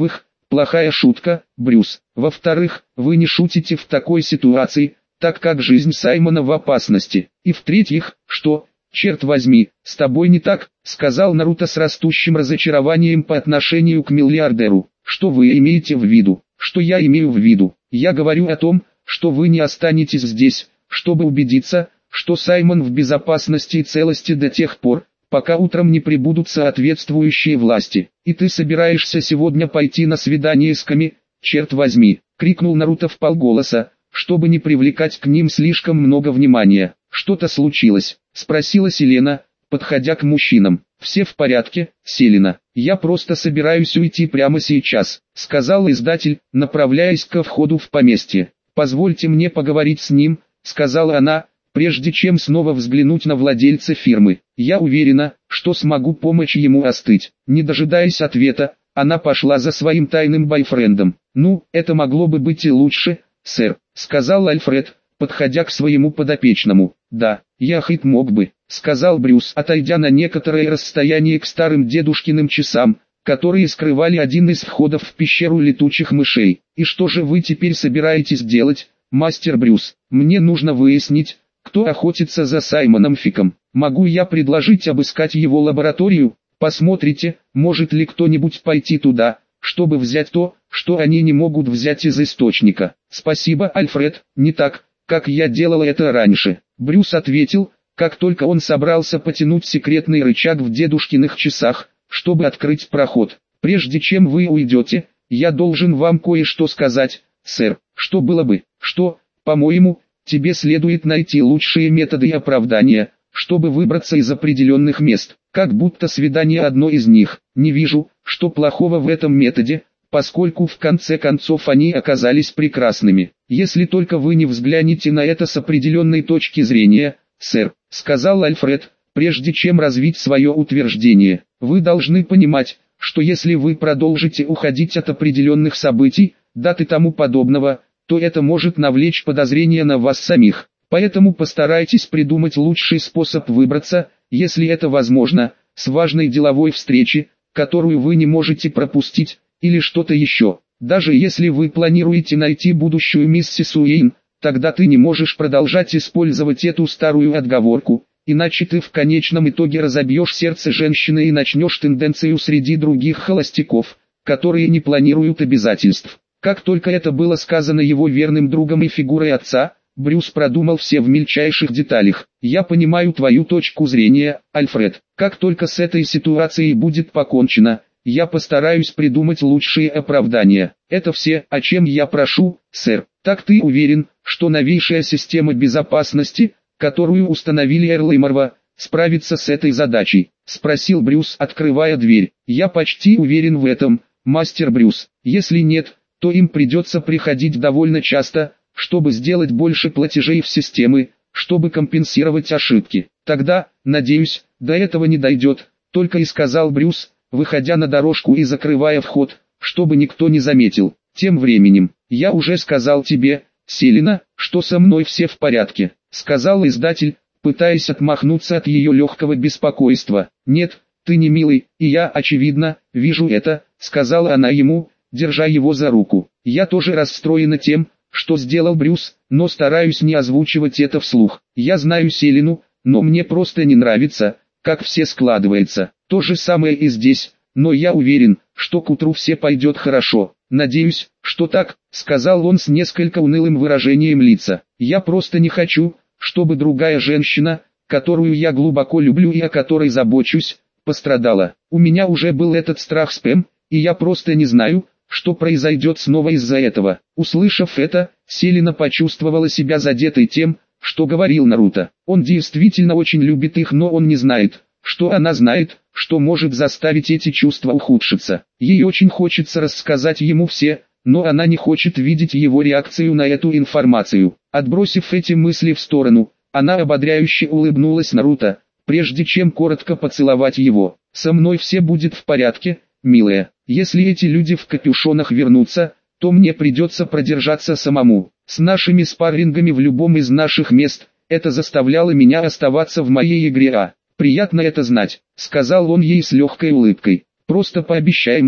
плохая шутка, Брюс. Во-вторых, вы не шутите в такой ситуации, так как жизнь Саймона в опасности. И в-третьих, что, черт возьми, с тобой не так, сказал Наруто с растущим разочарованием по отношению к миллиардеру. Что вы имеете в виду? Что я имею в виду? Я говорю о том, что вы не останетесь здесь, чтобы убедиться, что Саймон в безопасности и целости до тех пор, пока утром не прибудут соответствующие власти. И ты собираешься сегодня пойти на свидание с Ками, черт возьми, крикнул Наруто вполголоса, чтобы не привлекать к ним слишком много внимания. Что-то случилось? Спросила Селена, подходя к мужчинам. Все в порядке, Селена. Я просто собираюсь уйти прямо сейчас, сказал издатель, направляясь ко входу в поместье. Позвольте мне поговорить с ним, сказала она, прежде чем снова взглянуть на владельца фирмы. Я уверена, что смогу помочь ему остыть. Не дожидаясь ответа, она пошла за своим тайным бойфрендом. Ну, это могло бы быть и лучше, сэр, сказал Альфред, подходя к своему подопечному. Да, я хоть мог бы, сказал Брюс, отойдя на некоторое расстояние к старым дедушкиным часам, которые скрывали один из входов в пещеру летучих мышей. И что же вы теперь собираетесь делать, мастер Брюс? Мне нужно выяснить, кто охотится за Саймоном Фиком. Могу я предложить обыскать его лабораторию? Посмотрите, может ли кто-нибудь пойти туда, чтобы взять то, что они не могут взять из источника. Спасибо, Альфред, не так, как я делал это раньше. Брюс ответил, как только он собрался потянуть секретный рычаг в дедушкиных часах, чтобы открыть проход. Прежде чем вы уйдете, я должен вам кое-что сказать, сэр. Что было бы? Что, по-моему, тебе следует найти лучшие методы оправдания, чтобы выбраться из определенных мест. Как будто свидание одно из них. Не вижу, что плохого в этом методе, поскольку в конце концов они оказались прекрасными. Если только вы не взглянете на это с определенной точки зрения, сэр, сказал Альфред, прежде чем развить свое утверждение. Вы должны понимать, что если вы продолжите уходить от определенных событий, дат и тому подобного, то это может навлечь подозрения на вас самих. Поэтому постарайтесь придумать лучший способ выбраться, если это возможно, с важной деловой встречи, которую вы не можете пропустить, или что-то еще. Даже если вы планируете найти будущую миссис Уэйн, тогда ты не можешь продолжать использовать эту старую отговорку, иначе ты в конечном итоге разобьешь сердце женщины и начнешь тенденцию среди других холостяков, которые не планируют обязательств. Как только это было сказано его верным другом и фигурой отца, Брюс продумал все в мельчайших деталях. «Я понимаю твою точку зрения, Альфред. Как только с этой ситуацией будет покончено, я постараюсь придумать лучшие оправдания. Это все, о чем я прошу, сэр. Так ты уверен, что новейшая система безопасности, которую установили Эрл и Марва, справится с этой задачей?» — спросил Брюс, открывая дверь. «Я почти уверен в этом, мастер Брюс. Если нет, то им придется приходить довольно часто, чтобы сделать больше платежей в системы, чтобы компенсировать ошибки. Тогда, надеюсь, до этого не дойдет», — только и сказал Брюс, выходя на дорожку и закрывая вход, чтобы никто не заметил. «Тем временем, я уже сказал тебе, Селена, что со мной все в порядке», — сказал издатель, пытаясь отмахнуться от ее легкого беспокойства. «Нет, ты не милый, и я, очевидно, вижу это», — сказала она ему, держа его за руку. «Я тоже расстроена тем, что сделал Брюс, но стараюсь не озвучивать это вслух. Я знаю Селену, но мне просто не нравится, как все складывается. То же самое и здесь, но я уверен, что к утру все пойдет хорошо. Надеюсь, что так», — сказал он с несколько унылым выражением лица. «Я просто не хочу, чтобы другая женщина, которую я глубоко люблю и о которой забочусь, пострадала. У меня уже был этот страх с Пэм, и я просто не знаю, что произойдет снова из-за этого». Услышав это, Селена почувствовала себя задетой тем, что говорил Наруто. Он действительно очень любит их, но он не знает, что она знает, что может заставить эти чувства ухудшиться. Ей очень хочется рассказать ему все, но она не хочет видеть его реакцию на эту информацию. Отбросив эти мысли в сторону, она ободряюще улыбнулась Наруто, прежде чем коротко поцеловать его. «Со мной все будет в порядке, милая. Если эти люди в капюшонах вернутся, то мне придется продержаться самому. С нашими спаррингами в любом из наших мест, это заставляло меня оставаться в моей игре, а приятно это знать», — сказал он ей с легкой улыбкой. «Просто пообещай мне,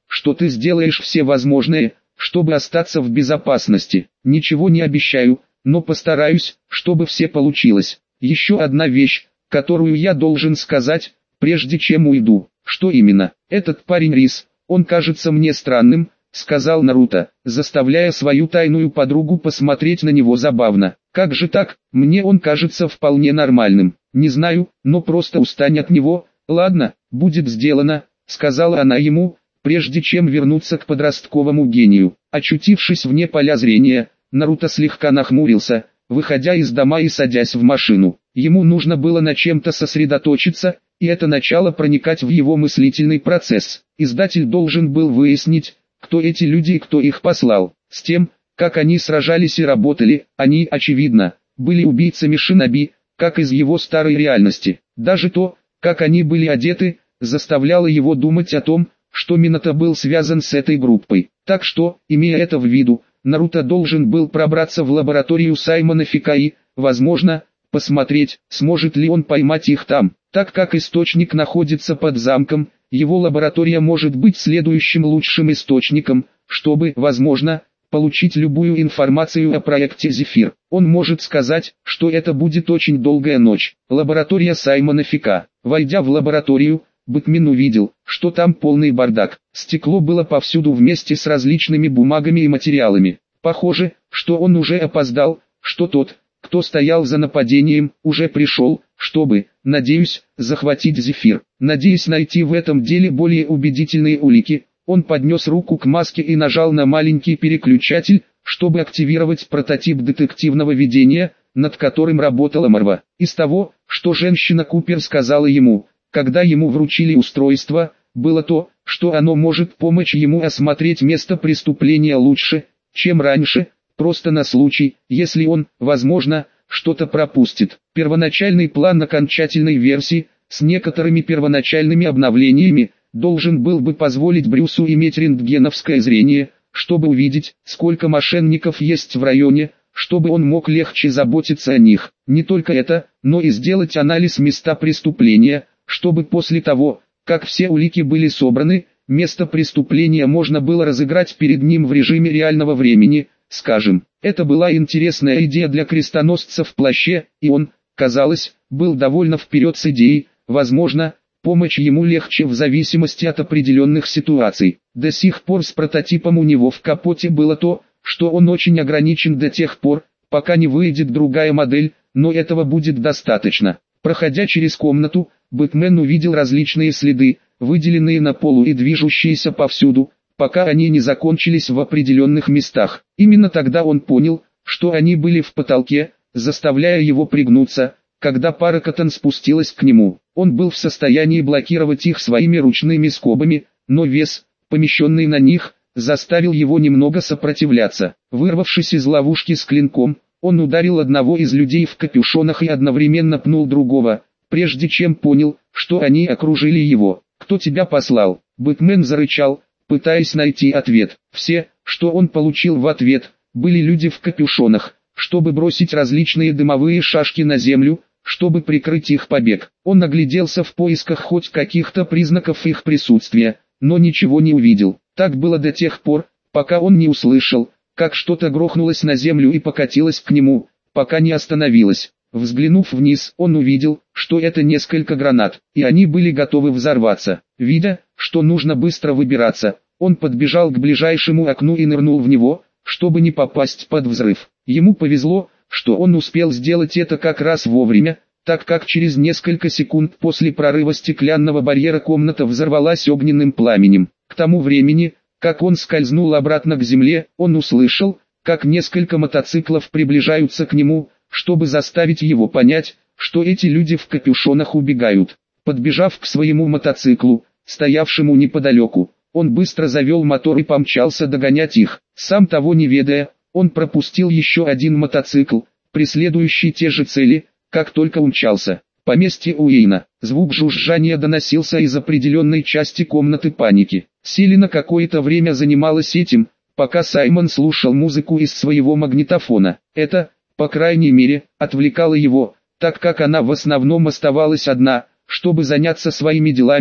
что ты сделаешь все возможное, чтобы остаться в безопасности. Ничего не обещаю, но постараюсь, чтобы все получилось. Еще одна вещь, которую я должен сказать, прежде чем уйду. Что именно? Этот парень Рис, он кажется мне странным, сказал Наруто, заставляя свою тайную подругу посмотреть на него забавно. Как же так? Мне он кажется вполне нормальным. Не знаю, но просто устань от него. Ладно, будет сделано, сказала она ему, прежде чем вернуться к подростковому гению. Очутившись вне поля зрения, Наруто слегка нахмурился, выходя из дома и садясь в машину. Ему нужно было на чем-то сосредоточиться, и это начало проникать в его мыслительный процесс. Издатель должен был выяснить, кто эти люди и кто их послал. С тем, как они сражались и работали, они, очевидно, были убийцами шиноби, как из его старой реальности. Даже то, как они были одеты, заставляло его думать о том, что Минато был связан с этой группой. Так что, имея это в виду, Наруто должен был пробраться в лабораторию Саймона Фикаи, возможно, посмотреть, сможет ли он поймать их там. Так как источник находится под замком, его лаборатория может быть следующим лучшим источником, чтобы, возможно, получить любую информацию о проекте Зефир. Он может сказать, что это будет очень долгая ночь. Лаборатория Саймона Фика. Войдя в лабораторию, Бэтмен увидел, что там полный бардак. Стекло было повсюду вместе с различными бумагами и материалами. Похоже, что он уже опоздал, что тот, кто стоял за нападением, уже пришел, чтобы, надеюсь, захватить Зефир. Надеясь найти в этом деле более убедительные улики, он поднес руку к маске и нажал на маленький переключатель, чтобы активировать прототип детективного видения, над которым работала Марва. Из того, что женщина Купер сказала ему, когда ему вручили устройство, было то, что оно может помочь ему осмотреть место преступления лучше, чем раньше, просто на случай, если он, возможно, что-то пропустит. Первоначальный план окончательной версии, с некоторыми первоначальными обновлениями, должен был бы позволить Брюсу иметь рентгеновское зрение, чтобы увидеть, сколько мошенников есть в районе, чтобы он мог легче заботиться о них. Не только это, но и сделать анализ места преступления, чтобы после того, как все улики были собраны, место преступления можно было разыграть перед ним в режиме реального времени, скажем. Это была интересная идея для крестоносца в плаще, и он, казалось, был довольно вперед с идеей, возможно, помочь ему легче в зависимости от определенных ситуаций. До сих пор с прототипом у него в капоте было то, что он очень ограничен до тех пор, пока не выйдет другая модель, но этого будет достаточно. Проходя через комнату, Бэтмен увидел различные следы, выделенные на полу и движущиеся повсюду, пока они не закончились в определенных местах. Именно тогда он понял, что они были в потолке, заставляя его пригнуться, когда Паракатон спустилась к нему. Он был в состоянии блокировать их своими ручными скобами, но вес, помещенный на них, заставил его немного сопротивляться. Вырвавшись из ловушки с клинком, он ударил одного из людей в капюшонах и одновременно пнул другого, прежде чем понял, что они окружили его. «Кто тебя послал?» Бэтмен зарычал, пытаясь найти ответ. Все, что он получил в ответ, были люди в капюшонах, чтобы бросить различные дымовые шашки на землю, чтобы прикрыть их побег. Он огляделся в поисках хоть каких-то признаков их присутствия, но ничего не увидел. Так было до тех пор, пока он не услышал, как что-то грохнулось на землю и покатилось к нему, пока не остановилось. Взглянув вниз, он увидел, что это несколько гранат, и они были готовы взорваться. Видя, что нужно быстро выбираться, он подбежал к ближайшему окну и нырнул в него, чтобы не попасть под взрыв. Ему повезло, что он успел сделать это как раз вовремя, так как через несколько секунд после прорыва стеклянного барьера комната взорвалась огненным пламенем. К тому времени, как он скользнул обратно к земле, он услышал, как несколько мотоциклов приближаются к нему, чтобы заставить его понять, что эти люди в капюшонах убегают. Подбежав к своему мотоциклу, стоявшему неподалеку, он быстро завел мотор и помчался догонять их. Сам того не ведая, он пропустил еще один мотоцикл, преследующий те же цели, как только умчался. Поместье Уэйна. Звук жужжания доносился из определенной части комнаты паники. Селина какое-то время занималась этим, пока Саймон слушал музыку из своего магнитофона. Это, по крайней мере, отвлекало его, так как она в основном оставалась одна, чтобы заняться своими делами,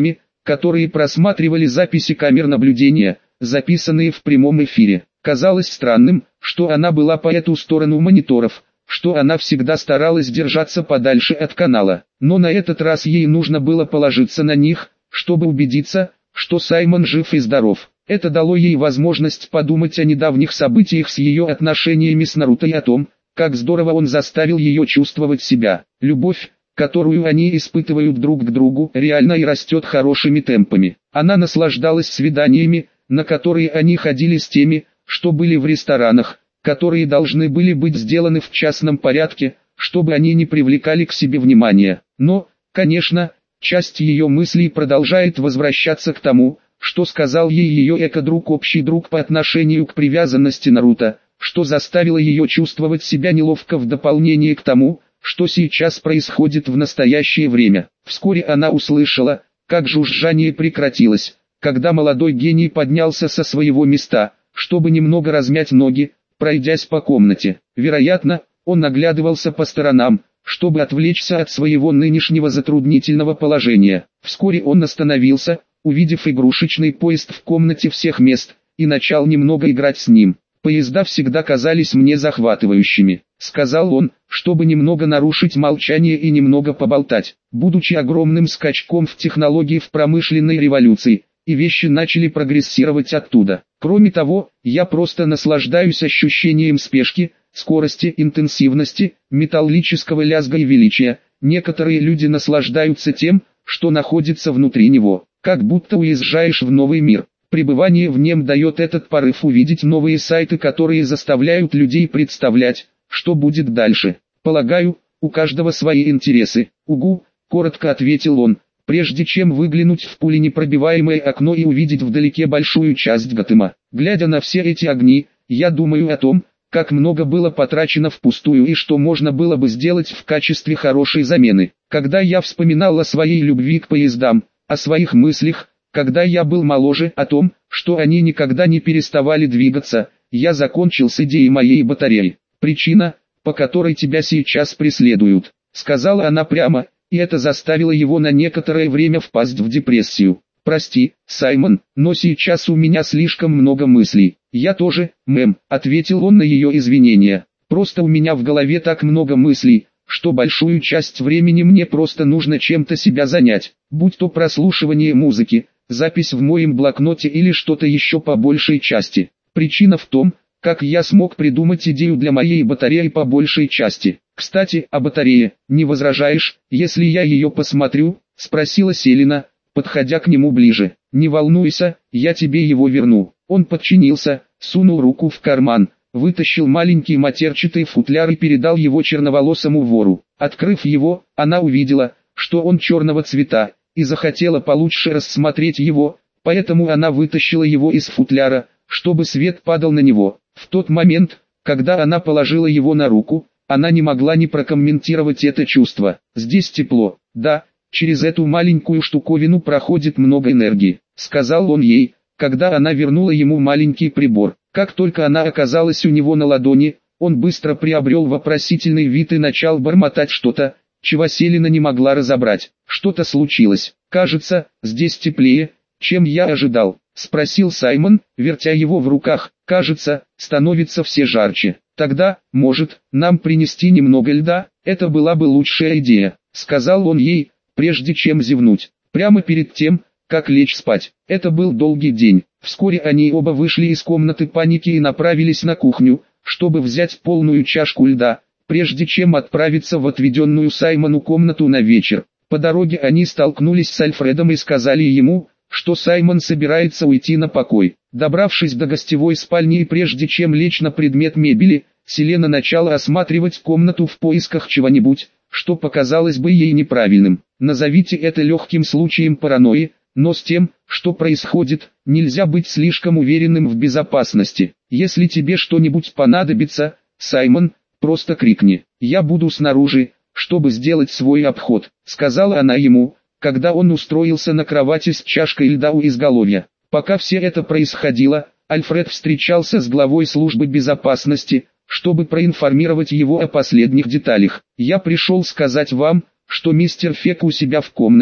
которые просматривали записи камер наблюдения, записанные в прямом эфире. Казалось странным, что она была по эту сторону мониторов, что она всегда старалась держаться подальше от канала. Но на этот раз ей нужно было положиться на них, чтобы убедиться, что Саймон жив и здоров. Это дало ей возможность подумать о недавних событиях с ее отношениями с Наруто и о том, как здорово он заставил ее чувствовать себя. Любовь, которую они испытывают друг к другу, реально и растет хорошими темпами. Она наслаждалась свиданиями, на которые они ходили с теми, что были в ресторанах, которые должны были быть сделаны в частном порядке, чтобы они не привлекали к себе внимания. Но, конечно, часть ее мыслей продолжает возвращаться к тому, что сказал ей ее эко-друг, общий друг по отношению к привязанности Наруто, что заставило ее чувствовать себя неловко в дополнение к тому, что сейчас происходит в настоящее время. Вскоре она услышала, как жужжание прекратилось, когда молодой гений поднялся со своего места, чтобы немного размять ноги, пройдясь по комнате. Вероятно, он оглядывался по сторонам, чтобы отвлечься от своего нынешнего затруднительного положения. Вскоре он остановился, увидев игрушечный поезд в комнате всех мест, и начал немного играть с ним. «Поезда всегда казались мне захватывающими», — сказал он, чтобы немного нарушить молчание и немного поболтать. Будучи огромным скачком в технологии в промышленной революции, и вещи начали прогрессировать оттуда. Кроме того, я просто наслаждаюсь ощущением спешки, скорости, интенсивности, металлического лязга и величия. Некоторые люди наслаждаются тем, что находится внутри него, как будто уезжаешь в новый мир. Пребывание в нем дает этот порыв увидеть новые сайты, которые заставляют людей представлять, что будет дальше. Полагаю, у каждого свои интересы. Угу, коротко ответил он, прежде чем выглянуть в пуленепробиваемое окно и увидеть вдалеке большую часть Готэма. Глядя на все эти огни, я думаю о том, как много было потрачено впустую и что можно было бы сделать в качестве хорошей замены. Когда я вспоминал о своей любви к поездам, о своих мыслях, когда я был моложе, о том, что они никогда не переставали двигаться, я закончил с идеей моей батареи. Причина, по которой тебя сейчас преследуют, сказала она прямо, и это заставило его на некоторое время впасть в депрессию. Прости, Саймон, но сейчас у меня слишком много мыслей. Я тоже, мэм, ответил он на ее извинения. Просто у меня в голове так много мыслей, что большую часть времени мне просто нужно чем-то себя занять, будь то прослушивание музыки, запись в моем блокноте или что-то еще по большей части. Причина в том, как я смог придумать идею для моей батареи по большей части. Кстати, о батарее, не возражаешь, если я ее посмотрю? Спросила Селина, подходя к нему ближе. Не волнуйся, я тебе его верну. Он подчинился, сунул руку в карман, вытащил маленький матерчатый футляр и передал его черноволосому вору. Открыв его, она увидела, что он черного цвета, и захотела получше рассмотреть его, поэтому она вытащила его из футляра, чтобы свет падал на него. В тот момент, когда она положила его на руку, она не могла не прокомментировать это чувство. Здесь тепло, да, через эту маленькую штуковину проходит много энергии, сказал он ей, когда она вернула ему маленький прибор. Как только она оказалась у него на ладони, он быстро приобрел вопросительный вид и начал бормотать что-то, чего Селина не могла разобрать. Что-то случилось. Кажется, здесь теплее, чем я ожидал, спросил Саймон, вертя его в руках. Кажется, становится все жарче. Тогда, может, нам принести немного льда? Это была бы лучшая идея, сказал он ей, прежде чем зевнуть. Прямо перед тем, как лечь спать. Это был долгий день. Вскоре они оба вышли из комнаты паники и направились на кухню, чтобы взять полную чашку льда, прежде чем отправиться в отведенную Саймону комнату на вечер. По дороге они столкнулись с Альфредом и сказали ему, что Саймон собирается уйти на покой. Добравшись до гостевой спальни и прежде чем лечь на предмет мебели, Селена начала осматривать комнату в поисках чего-нибудь, что показалось бы ей неправильным. Назовите это легким случаем паранойи, но с тем, что происходит, нельзя быть слишком уверенным в безопасности. Если тебе что-нибудь понадобится, Саймон, просто крикни. Я буду снаружи, чтобы сделать свой обход, сказала она ему, когда он устроился на кровати с чашкой льда у изголовья. Пока все это происходило, Альфред встречался с главой службы безопасности, чтобы проинформировать его о последних деталях. Я пришел сказать вам, что мистер Фек у себя в комнате,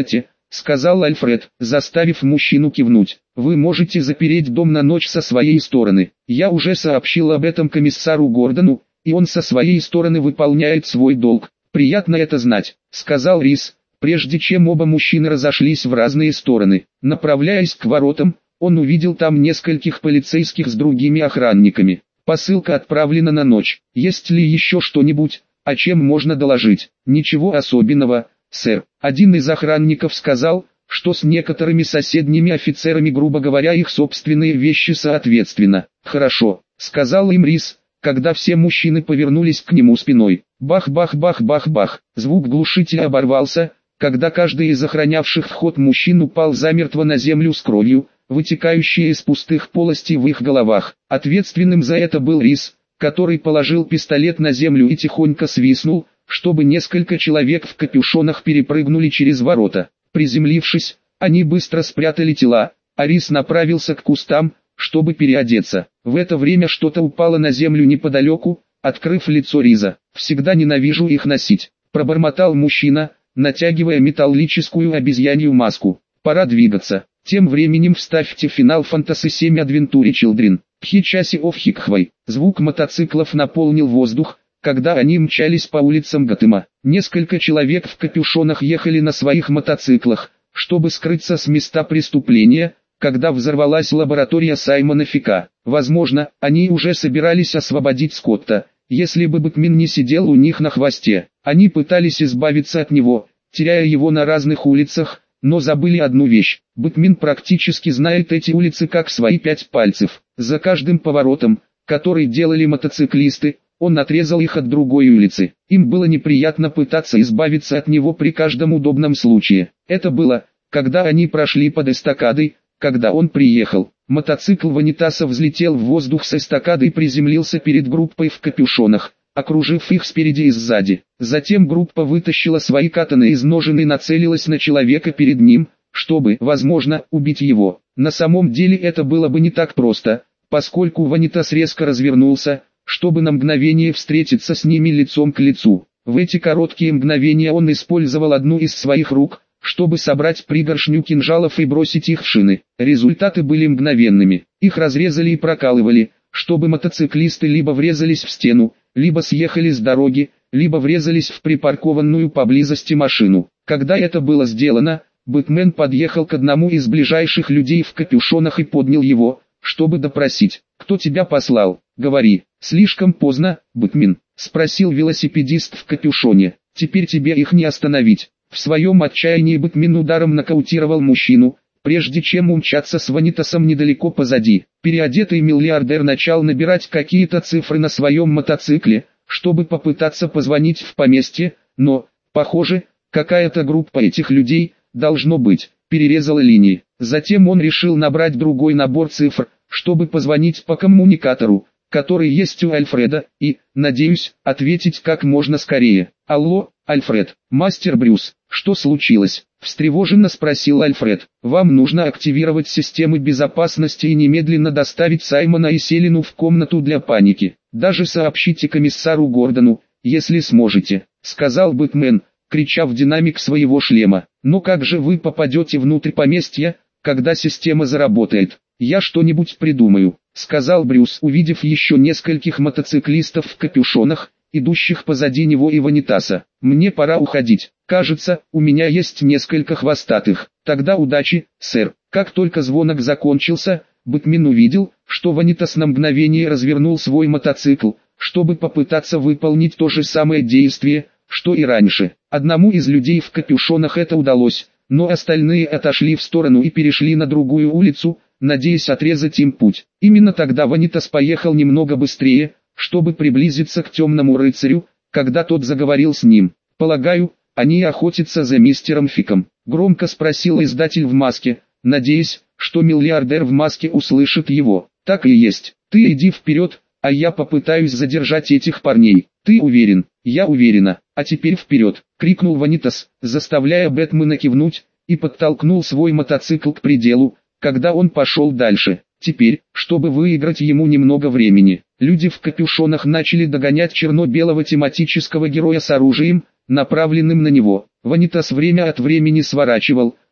сказал Альфред, заставив мужчину кивнуть. Вы можете запереть дом на ночь со своей стороны. Я уже сообщил об этом комиссару Гордону, и он со своей стороны выполняет свой долг. Приятно это знать, сказал Рис, прежде чем оба мужчины разошлись в разные стороны. Направляясь к воротам, он увидел там нескольких полицейских с другими охранниками. Посылка отправлена на ночь. Есть ли еще что-нибудь, о чем можно доложить? Ничего особенного, сэр. Один из охранников сказал, что с некоторыми соседними офицерами, грубо говоря, их собственные вещи соответственно. Хорошо, сказал им Рис, когда все мужчины повернулись к нему спиной. Бах-бах-бах-бах-бах. Звук глушителя оборвался, когда каждый из охранявших вход мужчин упал замертво на землю с кровью, вытекающей из пустых полостей в их головах. Ответственным за это был Рис, который положил пистолет на землю и тихонько свистнул, чтобы несколько человек в капюшонах перепрыгнули через ворота. Приземлившись, они быстро спрятали тела, а Рис направился к кустам, чтобы переодеться. В это время что-то упало на землю неподалеку, открыв лицо Риза. «Всегда ненавижу их носить», — пробормотал мужчина, натягивая металлическую обезьянью маску. «Пора двигаться». Тем временем вставьте финал Fantasy семь Adventure Children. Пхичаси Овхикхвай. Звук мотоциклов наполнил воздух, когда они мчались по улицам Готэма. Несколько человек в капюшонах ехали на своих мотоциклах, чтобы скрыться с места преступления, когда взорвалась лаборатория Саймона Фика. Возможно, они уже собирались освободить Скотта, если бы Бэтмен не сидел у них на хвосте. Они пытались избавиться от него, теряя его на разных улицах, но забыли одну вещь. Бэтмен практически знает эти улицы как свои пять пальцев. За каждым поворотом, который делали мотоциклисты, он отрезал их от другой улицы. Им было неприятно пытаться избавиться от него при каждом удобном случае. Это было, когда они прошли под эстакадой, когда он приехал. Мотоцикл Ванитаса взлетел в воздух с эстакады и приземлился перед группой в капюшонах, окружив их спереди и сзади. Затем группа вытащила свои катаны из ножен и нацелилась на человека перед ним, чтобы, возможно, убить его. На самом деле это было бы не так просто, поскольку Ванитас резко развернулся, чтобы на мгновение встретиться с ними лицом к лицу. В эти короткие мгновения он использовал одну из своих рук, чтобы собрать пригоршню кинжалов и бросить их в шины. Результаты были мгновенными. Их разрезали и прокалывали, чтобы мотоциклисты либо врезались в стену, либо съехали с дороги, либо врезались в припаркованную поблизости машину. Когда это было сделано, Бэтмен подъехал к одному из ближайших людей в капюшонах и поднял его, чтобы допросить. «Кто тебя послал? Говори». «Слишком поздно, Бэтмен», — спросил велосипедист в капюшоне. «Теперь тебе их не остановить». В своем отчаянии Бэтмен ударом нокаутировал мужчину, прежде чем умчаться с Ванитасом недалеко позади. Переодетый миллиардер начал набирать какие-то цифры на своем мотоцикле, чтобы попытаться позвонить в поместье, но, похоже, какая-то группа этих людей, должно быть, перерезала линии. Затем он решил набрать другой набор цифр, чтобы позвонить по коммуникатору, который есть у Альфреда, и, надеюсь, ответить как можно скорее. «Алло, Альфред, мастер Брюс, что случилось?» — встревоженно спросил Альфред. «Вам нужно активировать системы безопасности и немедленно доставить Саймона и Селину в комнату для паники. Даже сообщите комиссару Гордону, если сможете», — сказал Бэтмен, крича в динамик своего шлема. «Но как же вы попадете внутрь поместья, когда система заработает?» «Я что-нибудь придумаю», — сказал Брюс, увидев еще нескольких мотоциклистов в капюшонах, идущих позади него и Ванитаса. «Мне пора уходить. Кажется, у меня есть несколько хвостатых. Тогда удачи, сэр». Как только звонок закончился, Бэтмен увидел, что Ванитас на мгновение развернул свой мотоцикл, чтобы попытаться выполнить то же самое действие, что и раньше. Одному из людей в капюшонах это удалось, но остальные отошли в сторону и перешли на другую улицу, надеясь отрезать им путь. Именно тогда Ванитас поехал немного быстрее, чтобы приблизиться к темному рыцарю, когда тот заговорил с ним. «Полагаю, они охотятся за мистером Фиком?» — громко спросил издатель в маске, надеясь, что миллиардер в маске услышит его. «Так и есть. Ты иди вперед, а я попытаюсь задержать этих парней». «Ты уверен?» «Я уверена. А теперь вперед!» — крикнул Ванитас, заставляя Бэтмена кивнуть, и подтолкнул свой мотоцикл к пределу, когда он пошел дальше. Теперь, чтобы выиграть ему немного времени, люди в капюшонах начали догонять черно-белого тематического героя с оружием, направленным на него. Ванитас время от времени сворачивал,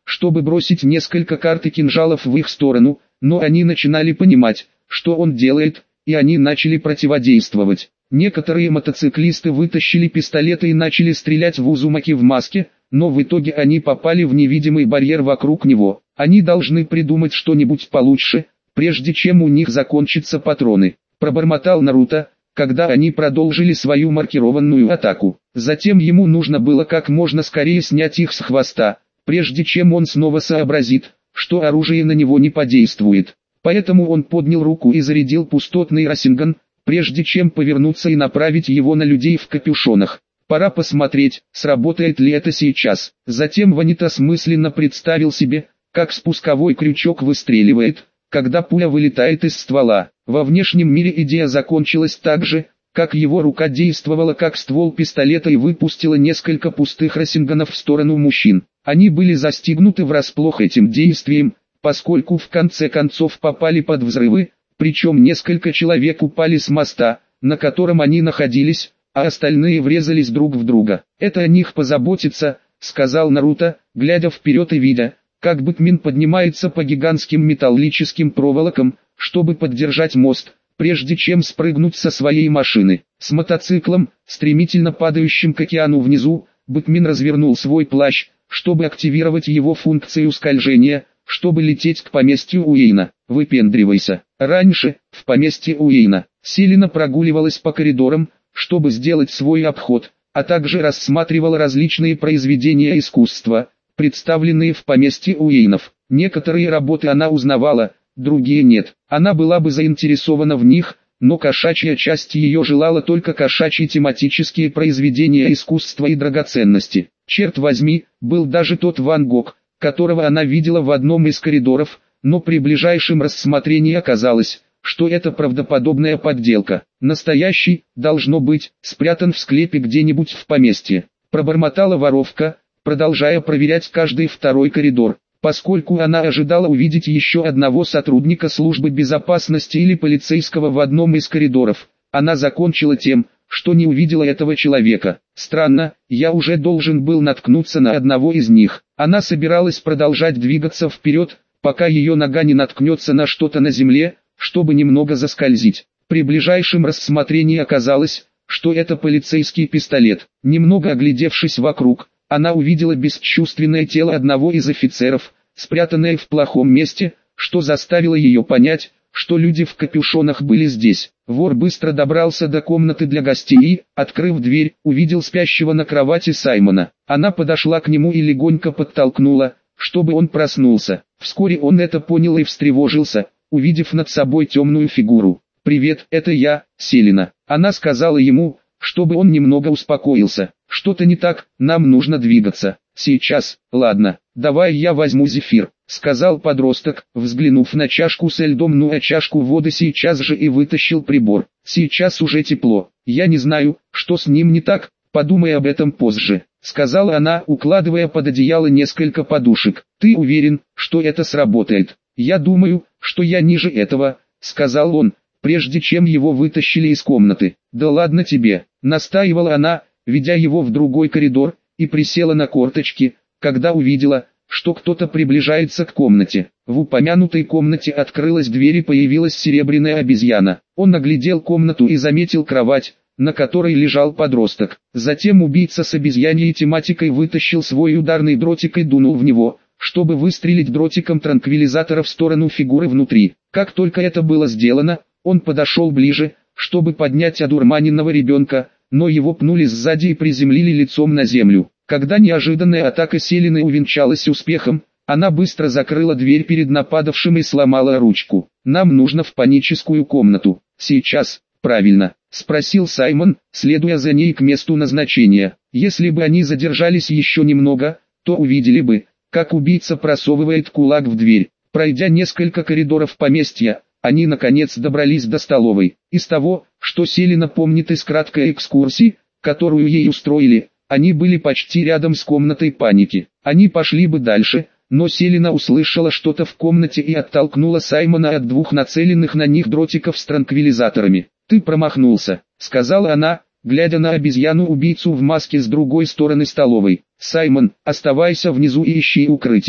чтобы бросить несколько карт и кинжалов в их сторону, но они начинали понимать, что он делает, и они начали противодействовать. Некоторые мотоциклисты вытащили пистолеты и начали стрелять в Узумаки в маске, но в итоге они попали в невидимый барьер вокруг него. Они должны придумать что-нибудь получше, прежде чем у них закончатся патроны. Пробормотал Наруто, когда они продолжили свою маркированную атаку. Затем ему нужно было как можно скорее снять их с хвоста, прежде чем он снова сообразит, что оружие на него не подействует. Поэтому он поднял руку и зарядил пустотный Расинган, прежде чем повернуться и направить его на людей в капюшонах. Пора посмотреть, сработает ли это сейчас. Затем Ванитас мысленно представил себе, как спусковой крючок выстреливает, когда пуля вылетает из ствола. Во внешнем мире идея закончилась так же, как его рука действовала как ствол пистолета и выпустила несколько пустых Расинганов в сторону мужчин. Они были застигнуты врасплох этим действием, поскольку в конце концов попали под взрывы, причем несколько человек упали с моста, на котором они находились, а остальные врезались друг в друга. «Это о них позаботиться», — сказал Наруто, глядя вперед и видя, как Бэтмен поднимается по гигантским металлическим проволокам, чтобы поддержать мост, прежде чем спрыгнуть со своей машины. С мотоциклом, стремительно падающим к океану внизу, Бэтмен развернул свой плащ, чтобы активировать его функцию скольжения, чтобы лететь к поместью Уэйна. «Выпендривайся». Раньше, в поместье Уэйна, Селина прогуливалась по коридорам, чтобы сделать свой обход, а также рассматривала различные произведения искусства, представленные в поместье Уэйнов. Некоторые работы она узнавала, другие нет. Она была бы заинтересована в них, но кошачья часть ее желала только кошачьи тематические произведения искусства и драгоценности. Черт возьми, был даже тот Ван Гог, которого она видела в одном из коридоров, но при ближайшем рассмотрении оказалось, что это правдоподобная подделка. Настоящий, должно быть, спрятан в склепе где-нибудь в поместье. Пробормотала воровка, продолжая проверять каждый второй коридор, поскольку она ожидала увидеть еще одного сотрудника службы безопасности или полицейского в одном из коридоров. Она закончила тем, что не увидела этого человека. Странно, я уже должен был наткнуться на одного из них. Она собиралась продолжать двигаться вперед, пока ее нога не наткнется на что-то на земле, чтобы немного заскользить. При ближайшем рассмотрении оказалось, что это полицейский пистолет. Немного оглядевшись вокруг, она увидела бесчувственное тело одного из офицеров, спрятанное в плохом месте, что заставило ее понять, что люди в капюшонах были здесь. Вор быстро добрался до комнаты для гостей и, открыв дверь, увидел спящего на кровати Саймона. Она подошла к нему и легонько подтолкнула, чтобы он проснулся. Вскоре он это понял и встревожился, увидев над собой темную фигуру. «Привет, это я, Селина». Она сказала ему, чтобы он немного успокоился. «Что-то не так, нам нужно двигаться. Сейчас, ладно, давай я возьму зефир», — сказал подросток, взглянув на чашку со льдом, ну а чашку воды сейчас же и вытащил прибор. «Сейчас уже тепло, я не знаю, что с ним не так, подумай об этом позже», — сказала она, укладывая под одеяло несколько подушек. «Ты уверен, что это сработает?» «Я думаю, что я ниже этого», — сказал он, прежде чем его вытащили из комнаты. «Да ладно тебе», — настаивала она, ведя его в другой коридор, и присела на корточки, когда увидела, что кто-то приближается к комнате. В упомянутой комнате открылась дверь и появилась серебряная обезьяна. Он оглядел комнату и заметил кровать, на которой лежал подросток. Затем убийца с обезьяньей тематикой вытащил свой ударный дротик и дунул в него, чтобы выстрелить дротиком транквилизатора в сторону фигуры внутри. Как только это было сделано, он подошел ближе, чтобы поднять одурманенного ребенка, но его пнули сзади и приземлили лицом на землю. Когда неожиданная атака Селины увенчалась успехом, она быстро закрыла дверь перед нападавшим и сломала ручку. «Нам нужно в паническую комнату. Сейчас, правильно?» — спросил Саймон, следуя за ней к месту назначения. Если бы они задержались еще немного, то увидели бы, как убийца просовывает кулак в дверь. Пройдя несколько коридоров поместья, они наконец добрались до столовой. Из того, что Селина помнит из краткой экскурсии, которую ей устроили, они были почти рядом с комнатой паники. Они пошли бы дальше, но Селина услышала что-то в комнате и оттолкнула Саймона от двух нацеленных на них дротиков с транквилизаторами. «Ты промахнулся», — сказала она, глядя на обезьяну-убийцу в маске с другой стороны столовой. «Саймон, оставайся внизу и ищи укрытие.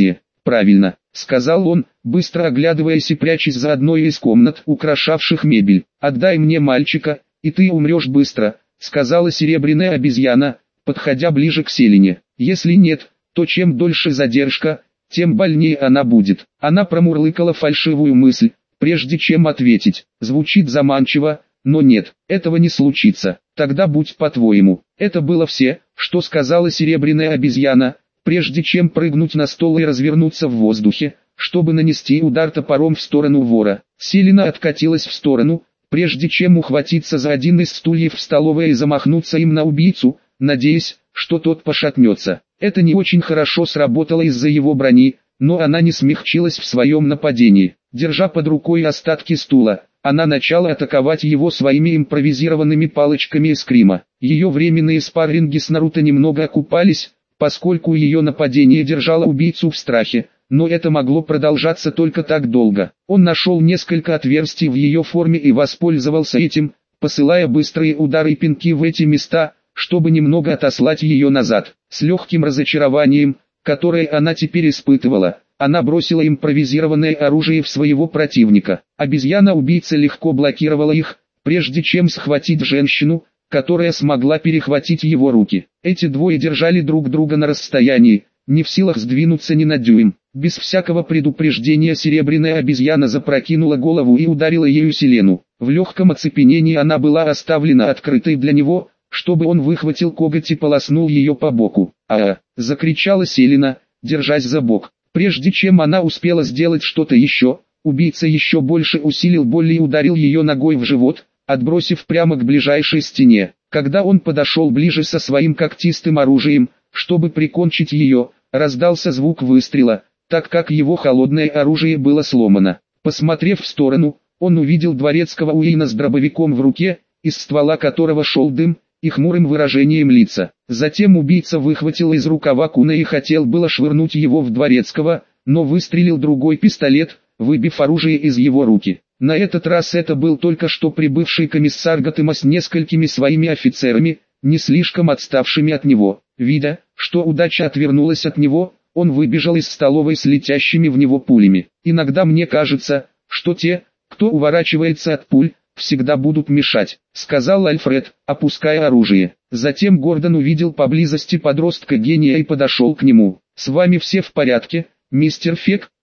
«Правильно», — сказал он, быстро оглядываясь и прячась за одной из комнат, украшавших мебель. «Отдай мне мальчика, и ты умрешь быстро», — сказала серебряная обезьяна, подходя ближе к Селине. «Если нет, то чем дольше задержка, тем больнее она будет». Она промурлыкала фальшивую мысль, прежде чем ответить. Звучит заманчиво, но нет, этого не случится. Тогда будь по-твоему. Это было все, что сказала серебряная обезьяна, прежде чем прыгнуть на стол и развернуться в воздухе, чтобы нанести удар топором в сторону вора. Селина откатилась в сторону, прежде чем ухватиться за один из стульев в столовой и замахнуться им на убийцу, надеясь, что тот пошатнется. Это не очень хорошо сработало из-за его брони, но она не смягчилась в своем нападении. Держа под рукой остатки стула, она начала атаковать его своими импровизированными палочками эскрима. Ее временные спарринги с Наруто немного окупались, поскольку ее нападение держало убийцу в страхе, но это могло продолжаться только так долго. Он нашел несколько отверстий в ее форме и воспользовался этим, посылая быстрые удары и пинки в эти места, чтобы немного отослать ее назад. С легким разочарованием, которое она теперь испытывала, она бросила импровизированное оружие в своего противника. Обезьяна-убийца легко блокировала их, прежде чем схватить женщину, которая смогла перехватить его руки. Эти двое держали друг друга на расстоянии, не в силах сдвинуться ни на дюйм. Без всякого предупреждения серебряная обезьяна запрокинула голову и ударила ею Селену. В легком оцепенении она была оставлена открытой для него, чтобы он выхватил коготь и полоснул ее по боку. «А-а!» — закричала Селена, держась за бок. Прежде чем она успела сделать что-то еще, убийца еще больше усилил боль и ударил ее ногой в живот, отбросив прямо к ближайшей стене. Когда он подошел ближе со своим когтистым оружием, чтобы прикончить ее, раздался звук выстрела, так как его холодное оружие было сломано. Посмотрев в сторону, он увидел дворецкого Уэйна с дробовиком в руке, из ствола которого шел дым, и хмурым выражением лица. Затем убийца выхватил из рукава куна и хотел было швырнуть его в дворецкого, но выстрелил другой пистолет, выбив оружие из его руки. На этот раз это был только что прибывший комиссар Готэма с несколькими своими офицерами, не слишком отставшими от него. Видя, что удача отвернулась от него, он выбежал из столовой с летящими в него пулями. «Иногда мне кажется, что те, кто уворачивается от пуль, всегда будут мешать», — сказал Альфред, опуская оружие. Затем Гордон увидел поблизости подростка-гения и подошел к нему. «С вами все в порядке, мистер Фек?»